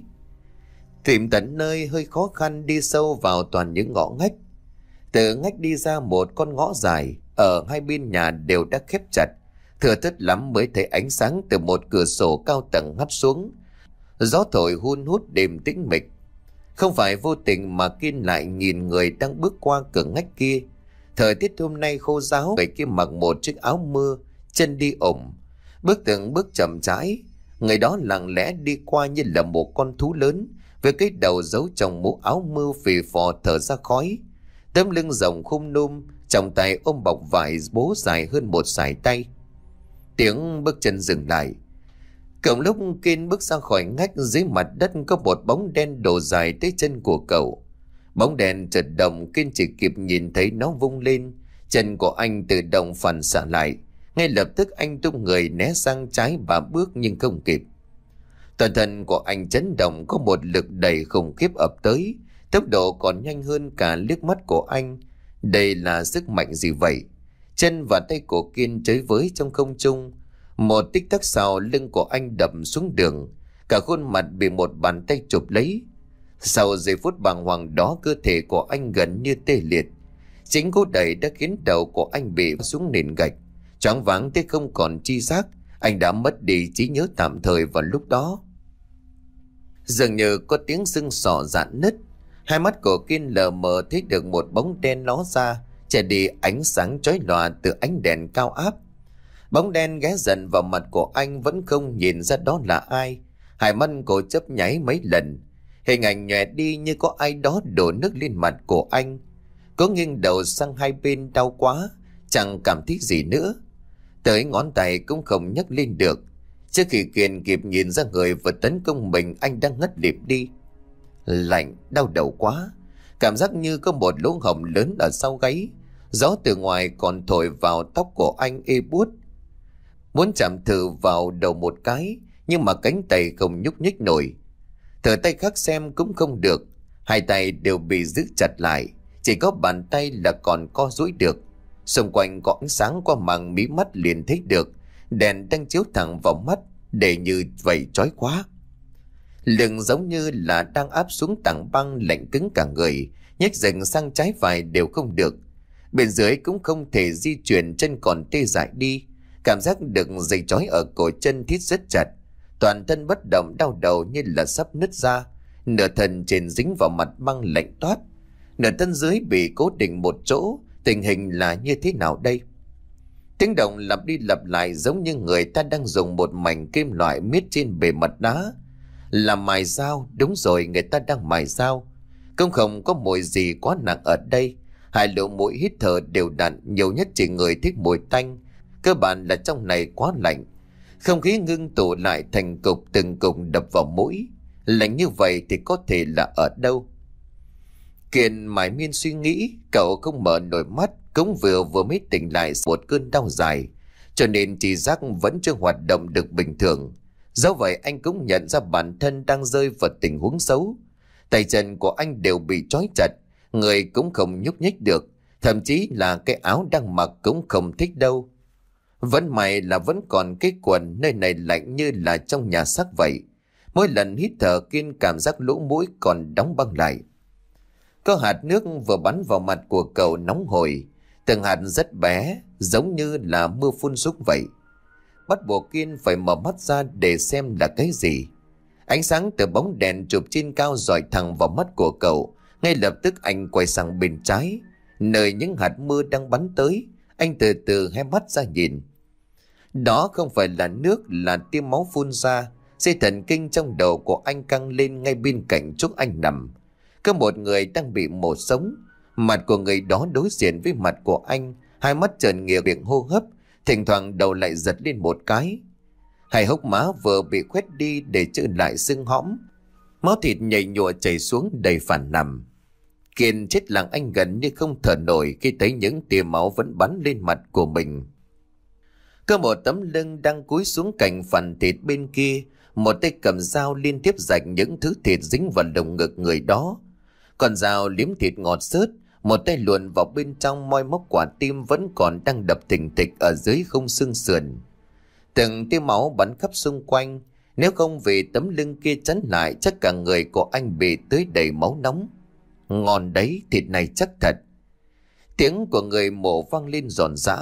Tìm tận nơi hơi khó khăn, đi sâu vào toàn những ngõ ngách. Từ ngách đi ra một con ngõ dài, ở hai bên nhà đều đã khép chặt, Thừa thớt lắm mới thấy ánh sáng từ một cửa sổ cao tầng hắt xuống. Gió thổi hun hút đêm tĩnh mịch. Không phải vô tình mà Kiên lại nhìn người đang bước qua cửa ngách kia. Thời tiết hôm nay khô ráo, người kia mặc một chiếc áo mưa, chân đi ủng, bước từng bước chậm rãi. Người đó lặng lẽ đi qua như là một con thú lớn, với cái đầu giấu trong mũ áo mưa phì phò thở ra khói. Tấm lưng rộng khum nôm, trong tay ôm bọc vải bố dài hơn một sải tay. Tiếng bước chân dừng lại. Cậu lúc Kiên bước ra khỏi ngách, dưới mặt đất có một bóng đen đổ dài tới chân của cậu. Bóng đèn chợt động, Kiên chỉ kịp nhìn thấy nó vung lên. Chân của anh tự động phản xạ lại. Ngay lập tức anh tung người né sang trái ba bước nhưng không kịp. Toàn thân của anh chấn động, có một lực đẩy khủng khiếp ập tới. Tốc độ còn nhanh hơn cả liếc mắt của anh. Đây là sức mạnh gì vậy? Chân và tay của Kiên chới với trong không trung. Một tích tắc sau, lưng của anh đập xuống đường. Cả khuôn mặt bị một bàn tay chụp lấy. Sau giây phút bàng hoàng đó, cơ thể của anh gần như tê liệt. Chính cú đẩy đã khiến đầu của anh bị xuống nền gạch. Choáng váng tới không còn tri giác. Anh đã mất đi trí nhớ tạm thời vào lúc đó. Dường như có tiếng xương sọ rạn nứt. Hai mắt của Kiên lờ mờ thấy được một bóng đen ló ra, che đi ánh sáng chói lòa từ ánh đèn cao áp. Bóng đen ghé dần vào mặt của anh, vẫn không nhìn ra đó là ai. Hai mắt của chớp nháy mấy lần. Hình ảnh nhòe đi như có ai đó đổ nước lên mặt của anh. Có nghiêng đầu sang hai bên, đau quá, chẳng cảm thấy gì nữa. Tới ngón tay cũng không nhấc lên được. Trước khi Kiên kịp nhìn ra người vừa tấn công mình, anh đang ngất lịm đi. Lạnh, đau đầu quá. Cảm giác như có một lỗ hổng lớn ở sau gáy. Gió từ ngoài còn thổi vào tóc của anh ê buốt. Muốn chạm thử vào đầu một cái, nhưng mà cánh tay không nhúc nhích nổi. Thở tay khác xem cũng không được. Hai tay đều bị giữ chặt lại. Chỉ có bàn tay là còn co duỗi được. Xung quanh có ánh sáng qua màng mí mắt liền thấy được. Đèn đang chiếu thẳng vào mắt, để như vậy chói quá. Lưng giống như là đang áp xuống tảng băng lạnh cứng cả người. Nhích dần sang trái phải đều không được. Bên dưới cũng không thể di chuyển, chân còn tê dại đi. Cảm giác được dây chói ở cổ chân thít rất chặt. Toàn thân bất động, đau đầu như là sắp nứt ra. Nửa thân trên dính vào mặt băng lạnh toát. Nửa thân dưới bị cố định một chỗ. Tình hình là như thế nào đây? Tiếng động lặp đi lặp lại, giống như người ta đang dùng một mảnh kim loại miết trên bề mặt đá. Là mài dao, đúng rồi, người ta đang mài dao. Không không có mùi gì quá nặng ở đây. Hai lỗ mũi hít thở đều đặn, nhiều nhất chỉ người thích mùi tanh. Cơ bản là trong này quá lạnh. Không khí ngưng tụ lại thành cục, từng cục đập vào mũi. Lạnh như vậy thì có thể là ở đâu? Kiên mải miên suy nghĩ, cậu không mở nổi mắt, cũng vừa vừa mới tỉnh lại một cơn đau dài, cho nên trí giác vẫn chưa hoạt động được bình thường. Do vậy anh cũng nhận ra bản thân đang rơi vào tình huống xấu. Tay chân của anh đều bị trói chặt, người cũng không nhúc nhích được, thậm chí là cái áo đang mặc cũng không thích đâu. Vẫn may là vẫn còn cái quần, nơi này lạnh như là trong nhà xác vậy. Mỗi lần hít thở, Kiên cảm giác lỗ mũi còn đóng băng lại. Có hạt nước vừa bắn vào mặt của cậu nóng hổi, từng hạt rất bé, giống như là mưa phun súc vậy. Bắt buộc Kiên phải mở mắt ra để xem là cái gì. Ánh sáng từ bóng đèn chụp trên cao dọi thẳng vào mắt của cậu. Ngay lập tức anh quay sang bên trái, nơi những hạt mưa đang bắn tới. Anh từ từ hé mắt ra nhìn. Đó không phải là nước, là tia máu phun ra. Dây thần kinh trong đầu của anh căng lên ngay bên cạnh chỗ anh nằm. Có một người đang bị mổ sống. Mặt của người đó đối diện với mặt của anh, hai mắt trợn nghỉa, miệng hô hấp, thỉnh thoảng đầu lại giật lên một cái. Hai hốc má vừa bị khoét đi để trừ lại sưng hõm, máu thịt nhầy nhụa chảy xuống đầy phản nằm. Kiên chết lặng, anh gần như không thở nổi khi thấy những tia máu vẫn bắn lên mặt của mình. Có một tấm lưng đang cúi xuống cạnh phần thịt bên kia, một tay cầm dao liên tiếp rạch những thứ thịt dính vào lồng ngực người đó. Con dao liếm thịt ngọt xớt, một tay luồn vào bên trong moi móc quả tim vẫn còn đang đập thình thịch ở dưới khung xương sườn. Từng tia máu bắn khắp xung quanh, nếu không vì tấm lưng kia chắn lại chắc cả người của anh bị tưới đầy máu nóng. Ngon đấy, thịt này chắc thật. Tiếng của người mổ vang lên giòn giã,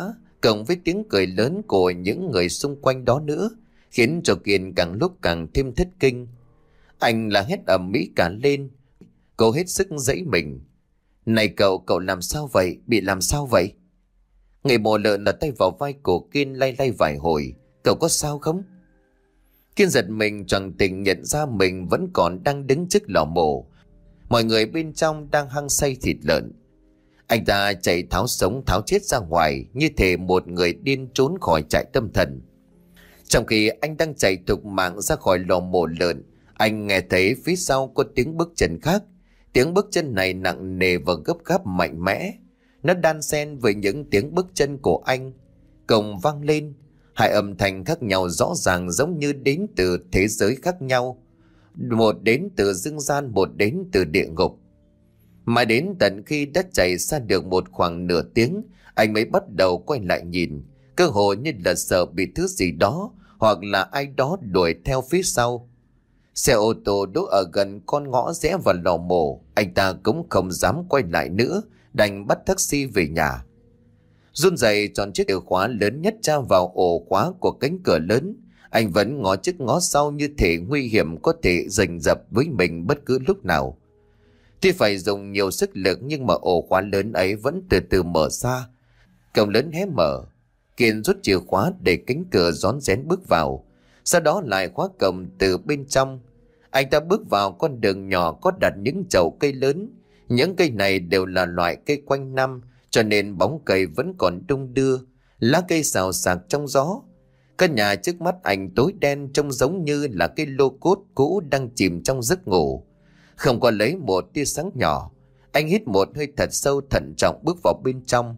cộng với tiếng cười lớn của những người xung quanh đó nữa, khiến cho Kiên càng lúc càng thêm thất kinh. Anh là hét ầm ĩ cả lên. Cô hết sức giãy mình. Này cậu, cậu làm sao vậy? Bị làm sao vậy? Người mổ lợn là tay vào vai của Kiên lay lay vài hồi. Cậu có sao không? Kiên giật mình choàng tỉnh, nhận ra mình vẫn còn đang đứng trước lò mổ. Mọi người bên trong đang hăng say thịt lợn. Anh ta chạy tháo sống tháo chết ra ngoài, như thể một người điên trốn khỏi trại tâm thần. Trong khi anh đang chạy thục mạng ra khỏi lò mổ lợn, anh nghe thấy phía sau có tiếng bước chân khác. Tiếng bước chân này nặng nề và gấp gáp mạnh mẽ. Nó đan xen với những tiếng bước chân của anh cùng vang lên. Hai âm thanh khác nhau rõ ràng, giống như đến từ thế giới khác nhau. Một đến từ dương gian, một đến từ địa ngục. Mà đến tận khi đã chạy xa được một khoảng nửa tiếng, anh mới bắt đầu quay lại nhìn, cơ hồ như là sợ bị thứ gì đó hoặc là ai đó đuổi theo phía sau. Xe ô tô đỗ ở gần con ngõ rẽ vào lò mổ, anh ta cũng không dám quay lại nữa, đành bắt taxi về nhà. Run rẩy chọn chiếc chìa khóa lớn nhất tra vào ổ khóa của cánh cửa lớn. Anh vẫn ngó trước ngó sau, như thể nguy hiểm có thể rình rập với mình bất cứ lúc nào. Tuy phải dùng nhiều sức lực, nhưng mà ổ khóa lớn ấy vẫn từ từ mở ra. Cổng lớn hé mở. Kiên rút chìa khóa để cánh cửa rón rén bước vào, sau đó lại khóa cổng từ bên trong. Anh ta bước vào con đường nhỏ có đặt những chậu cây lớn. Những cây này đều là loại cây quanh năm, cho nên bóng cây vẫn còn đung đưa, lá cây xào xạc trong gió. Căn nhà trước mắt anh tối đen, trông giống như là cái lô cốt cũ đang chìm trong giấc ngủ, không có lấy một tia sáng nhỏ. Anh hít một hơi thật sâu, thận trọng bước vào bên trong.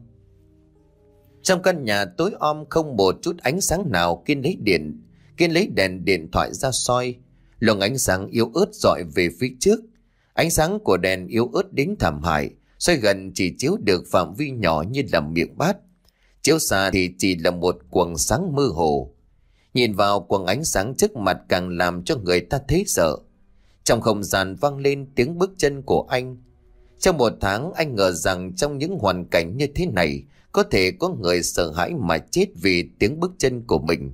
Trong căn nhà tối om, không một chút ánh sáng nào. Kiên lấy điện Kiên lấy đèn điện thoại ra soi. Luồng ánh sáng yếu ớt dọi về phía trước. Ánh sáng của đèn yếu ớt đến thảm hại, xoay gần chỉ chiếu được phạm vi nhỏ như là miệng bát, chiếu xa thì chỉ là một quầng sáng mơ hồ. Nhìn vào quầng ánh sáng trước mặt càng làm cho người ta thấy sợ. Trong không gian vang lên tiếng bước chân của anh. Trong một tháng, anh ngờ rằng trong những hoàn cảnh như thế này có thể có người sợ hãi mà chết vì tiếng bước chân của mình.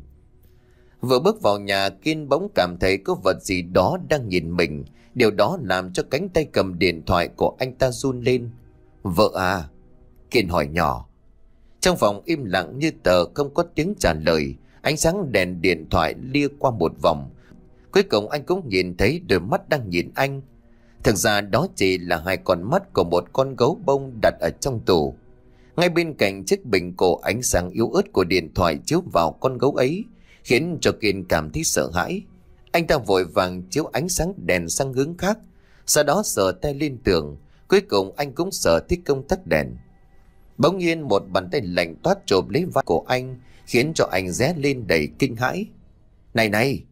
Vừa bước vào nhà, Kiên bỗng cảm thấy có vật gì đó đang nhìn mình. Điều đó làm cho cánh tay cầm điện thoại của anh ta run lên. Vợ à? Kiên hỏi nhỏ. Trong phòng im lặng như tờ, không có tiếng trả lời. Ánh sáng đèn điện thoại lia qua một vòng. Cuối cùng anh cũng nhìn thấy đôi mắt đang nhìn anh. Thực ra đó chỉ là hai con mắt của một con gấu bông đặt ở trong tủ. Ngay bên cạnh chiếc bình cổ, ánh sáng yếu ớt của điện thoại chiếu vào con gấu ấy, khiến cho Kiên cảm thấy sợ hãi. Anh ta vội vàng chiếu ánh sáng đèn sang hướng khác, sau đó sờ tay lên tường. Cuối cùng anh cũng sờ thích công tắc đèn. Bỗng nhiên một bàn tay lạnh toát chộp lấy vai của anh, khiến cho anh ré lên đầy kinh hãi. Này này!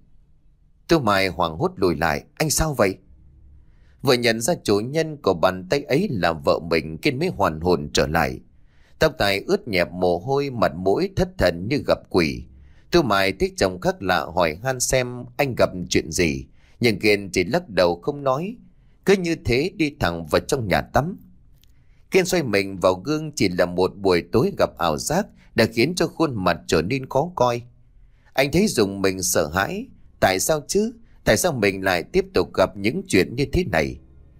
Tư Mai hoảng hốt lùi lại. Anh sao vậy? Vừa nhận ra chủ nhân của bàn tay ấy là vợ mình, Kiên mới hoàn hồn trở lại. Tóc tai ướt nhẹp mồ hôi, mặt mũi thất thần như gặp quỷ. Tư Mai thích chồng khác lạ hỏi han xem anh gặp chuyện gì, nhưng Kiên chỉ lắc đầu không nói, cứ như thế đi thẳng vào trong nhà tắm. Kiên xoay mình vào gương, chỉ là một buổi tối gặp ảo giác đã khiến cho khuôn mặt trở nên khó coi. Anh thấy dùng mình sợ hãi. Tại sao chứ? Tại sao mình lại tiếp tục gặp những chuyện như thế này?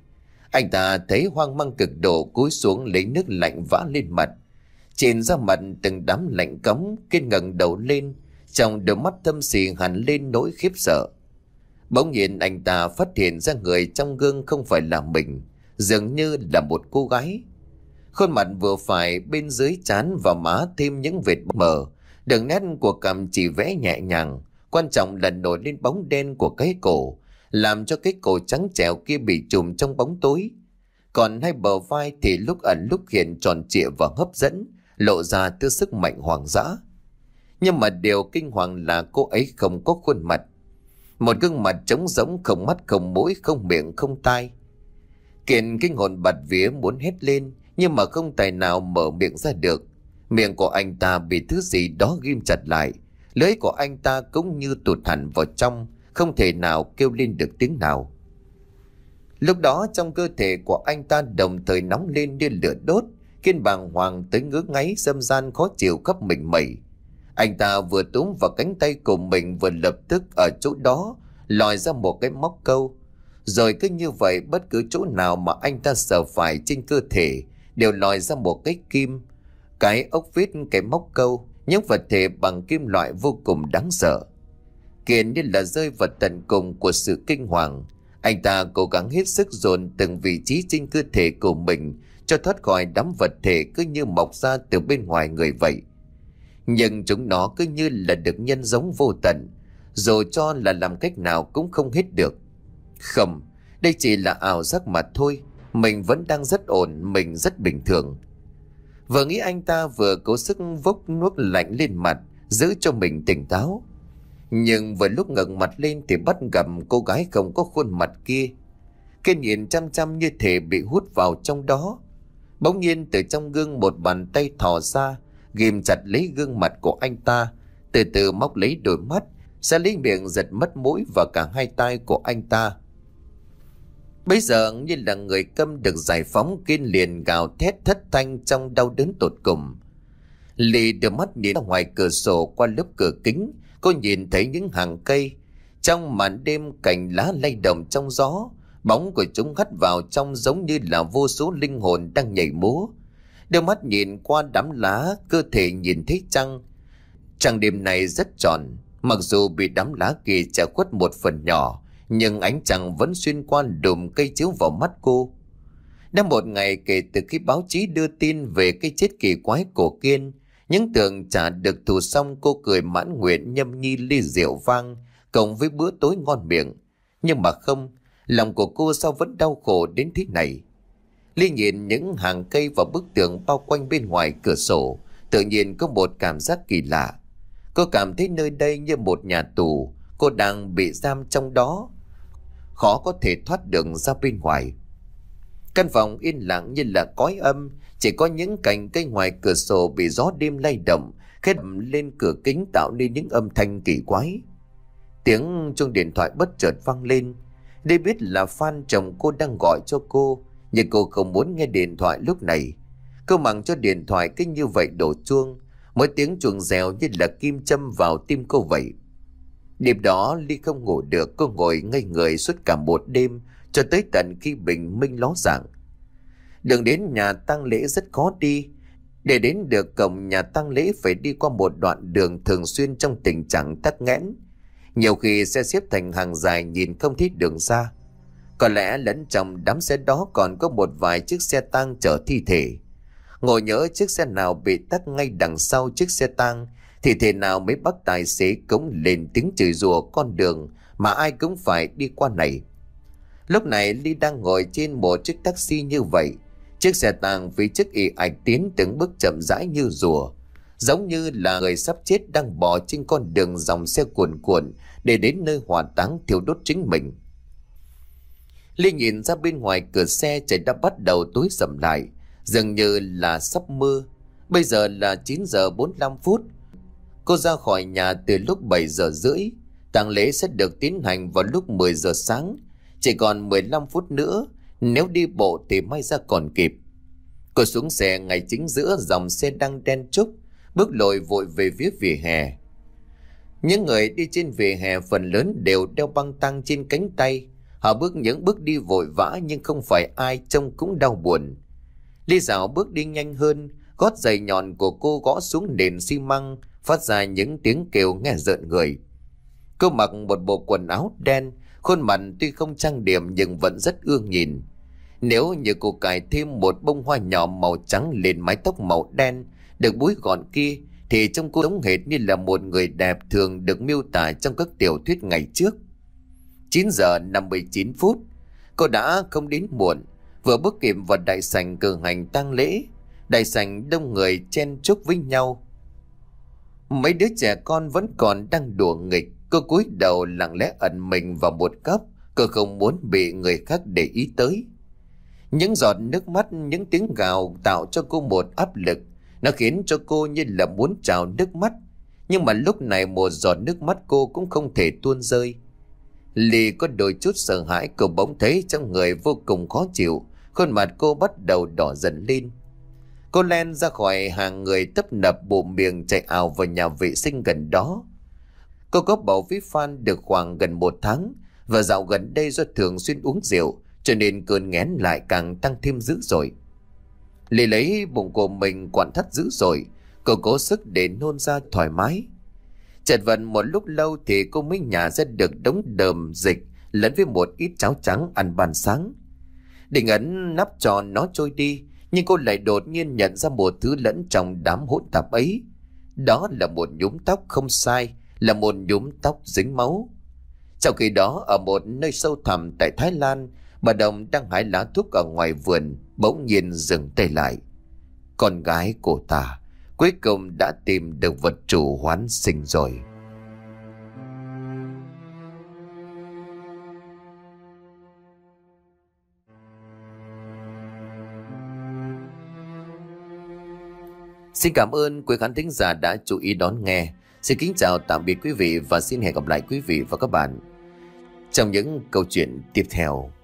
Anh ta thấy hoang mang cực độ, cúi xuống lấy nước lạnh vã lên mặt. Trên da mặt từng đám lạnh cống. Kiên ngẩng đầu lên, trong đôi mắt thâm xì hẳn lên nỗi khiếp sợ. Bỗng nhiên anh ta phát hiện ra người trong gương không phải là mình, dường như là một cô gái. Khuôn mặt vừa phải, bên dưới trán và má thêm những vệt mờ, đường nét của cằm chỉ vẽ nhẹ nhàng. Quan trọng là nổi lên bóng đen của cái cổ, làm cho cái cổ trắng trẻo kia bị trùm trong bóng tối. Còn hai bờ vai thì lúc ẩn lúc hiện tròn trịa và hấp dẫn, lộ ra tư sức mạnh hoàng dã. Nhưng mà điều kinh hoàng là cô ấy không có khuôn mặt. Một gương mặt trống rỗng, không mắt, không mũi, không miệng, không tai. Kiên kinh hồn bạt vía muốn hét lên, nhưng mà không tài nào mở miệng ra được. Miệng của anh ta bị thứ gì đó ghim chặt lại. Lưỡi của anh ta cũng như tụt hẳn vào trong, không thể nào kêu lên được tiếng nào. Lúc đó trong cơ thể của anh ta đồng thời nóng lên như lửa đốt, Kiên bàng hoàng tới ngứa ngáy, xâm gian khó chịu khắp mình mẩy. Anh ta vừa túm vào cánh tay của mình, vừa lập tức ở chỗ đó lòi ra một cái móc câu. Rồi cứ như vậy, bất cứ chỗ nào mà anh ta sờ phải trên cơ thể đều lòi ra một cái kim, cái ốc vít, cái móc câu, những vật thể bằng kim loại vô cùng đáng sợ. Kiên như là rơi vào tận cùng của sự kinh hoàng. Anh ta cố gắng hết sức dồn từng vị trí trên cơ thể của mình cho thoát khỏi đám vật thể cứ như mọc ra từ bên ngoài người vậy. Nhưng chúng nó cứ như là được nhân giống vô tận, dù cho là làm cách nào cũng không hết được. Không, đây chỉ là ảo giác mà thôi. Mình vẫn đang rất ổn, mình rất bình thường. Vừa nghĩ anh ta vừa cố sức vốc nước lạnh lên mặt, giữ cho mình tỉnh táo. Nhưng vừa lúc ngẩng mặt lên thì bắt gặp cô gái không có khuôn mặt kia. Kiên nhìn chăm chăm như thể bị hút vào trong đó. Bỗng nhiên từ trong gương một bàn tay thò ra, ghim chặt lấy gương mặt của anh ta, từ từ móc lấy đôi mắt, sẽ lấy miệng giật mất mũi và cả hai tai của anh ta. Bây giờ như là người câm được giải phóng, Kiên liền gào thét thất thanh trong đau đớn tột cùng. Lì đưa mắt nhìn ra ngoài cửa sổ qua lớp cửa kính, cô nhìn thấy những hàng cây. Trong màn đêm cành lá lay động trong gió, bóng của chúng hắt vào trong giống như là vô số linh hồn đang nhảy múa. Đưa mắt nhìn qua đám lá, cơ thể nhìn thấy trăng. Trăng đêm này rất tròn, mặc dù bị đám lá kia che khuất một phần nhỏ, nhưng ánh trăng vẫn xuyên qua đùm cây chiếu vào mắt cô. Đã một ngày kể từ khi báo chí đưa tin về cái chết kỳ quái của Kiên, những tưởng chả được thù xong, cô cười mãn nguyện nhâm nhi ly rượu vang cộng với bữa tối ngon miệng. Nhưng mà không, lòng của cô sao vẫn đau khổ đến thế này. Ly nhìn những hàng cây và bức tường bao quanh bên ngoài cửa sổ, tự nhiên có một cảm giác kỳ lạ. Cô cảm thấy nơi đây như một nhà tù, cô đang bị giam trong đó, khó có thể thoát được ra bên ngoài. Căn phòng yên lặng như là cõi âm, chỉ có những cành cây ngoài cửa sổ bị gió đêm lay động khét lên cửa kính tạo nên những âm thanh kỳ quái. Tiếng chuông điện thoại bất chợt vang lên. Để biết là Phan chồng cô đang gọi cho cô, nhưng cô không muốn nghe điện thoại lúc này. Cô mặc cho điện thoại cứ như vậy đổ chuông, mỗi tiếng chuông reo như là kim châm vào tim cô vậy. Đêm đó Ly không ngủ được, cô ngồi ngây người suốt cả một đêm cho tới tận khi bình minh ló dạng. Đường đến nhà tang lễ rất khó đi. Để đến được cổng nhà tang lễ phải đi qua một đoạn đường thường xuyên trong tình trạng tắc nghẽn. Nhiều khi xe xếp thành hàng dài nhìn không thấy đường ra. Có lẽ lẫn trong đám xe đó còn có một vài chiếc xe tang chở thi thể. Ngồi nhớ chiếc xe nào bị tắc ngay đằng sau chiếc xe tang thì thể nào mấy bác tài xế cũng lên tiếng chửi rủa con đường mà ai cũng phải đi qua này. Lúc này Ly đang ngồi trên một chiếc taxi như vậy. Chiếc xe tang phía trước ì ạch tiến từng bước chậm rãi như rùa, giống như là người sắp chết đang bò trên con đường dòng xe cuồn cuộn để đến nơi hỏa táng thiêu đốt chính mình. Ly nhìn ra bên ngoài cửa xe, trời đã bắt đầu tối sầm lại, dường như là sắp mưa. Bây giờ là chín giờ bốn mươi lăm phút. Cô ra khỏi nhà từ lúc bảy giờ rưỡi. Tang lễ sẽ được tiến hành vào lúc mười giờ sáng. Chỉ còn mười lăm phút nữa, nếu đi bộ thì may ra còn kịp. Cô xuống xe ngay chính giữa dòng xe đang đen trúc, bước lội vội về phía vỉa hè. Những người đi trên vỉa hè phần lớn đều đeo băng tang trên cánh tay. Họ bước những bước đi vội vã nhưng không phải ai trông cũng đau buồn. Ly dạo bước đi nhanh hơn, gót giày nhọn của cô gõ xuống nền xi măng, phát ra những tiếng kêu nghe rợn người. Cô mặc một bộ quần áo đen, khuôn mặt tuy không trang điểm nhưng vẫn rất ương nhìn. Nếu như cô cài thêm một bông hoa nhỏ màu trắng lên mái tóc màu đen được búi gọn kia thì trông cô giống hệt như là một người đẹp thường được miêu tả trong các tiểu thuyết ngày trước. Chín giờ năm mươi chín phút, cô đã không đến muộn, vừa bước kịp vào đại sảnh cử hành tang lễ. Đại sảnh đông người chen chúc với nhau. Mấy đứa trẻ con vẫn còn đang đùa nghịch. Cô cúi đầu lặng lẽ ẩn mình vào một góc, cô không muốn bị người khác để ý tới. Những giọt nước mắt, những tiếng gào tạo cho cô một áp lực. Nó khiến cho cô như là muốn trào nước mắt. Nhưng mà lúc này một giọt nước mắt cô cũng không thể tuôn rơi. Ly có đôi chút sợ hãi, cô bỗng thấy trong người vô cùng khó chịu. Khuôn mặt cô bắt đầu đỏ dần lên. Cô len ra khỏi hàng người tấp nập bụng miệng chạy ào vào nhà vệ sinh gần đó. Cô có bầu với Phan được khoảng gần một tháng, và dạo gần đây do thường xuyên uống rượu cho nên cơn nghén lại càng tăng thêm dữ dội. Lì lấy bụng của mình quặn thắt dữ dội, cô cố sức để nôn ra thoải mái. Chật vật một lúc lâu thì cô mới nhả ra được đống đờm dịch lẫn với một ít cháo trắng ăn ban sáng. Định ấn nắp cho nó trôi đi, nhưng cô lại đột nhiên nhận ra một thứ lẫn trong đám hỗn tạp ấy. Đó là một nhúm tóc, không sai, là một nhúm tóc dính máu. Trong khi đó, ở một nơi sâu thẳm tại Thái Lan, bà Đồng đang hái lá thuốc ở ngoài vườn, bỗng nhiên dừng tay lại. Con gái của ta cuối cùng đã tìm được vật chủ hoán sinh rồi. Xin cảm ơn quý khán thính giả đã chú ý đón nghe. Xin kính chào tạm biệt quý vị và xin hẹn gặp lại quý vị và các bạn trong những câu chuyện tiếp theo.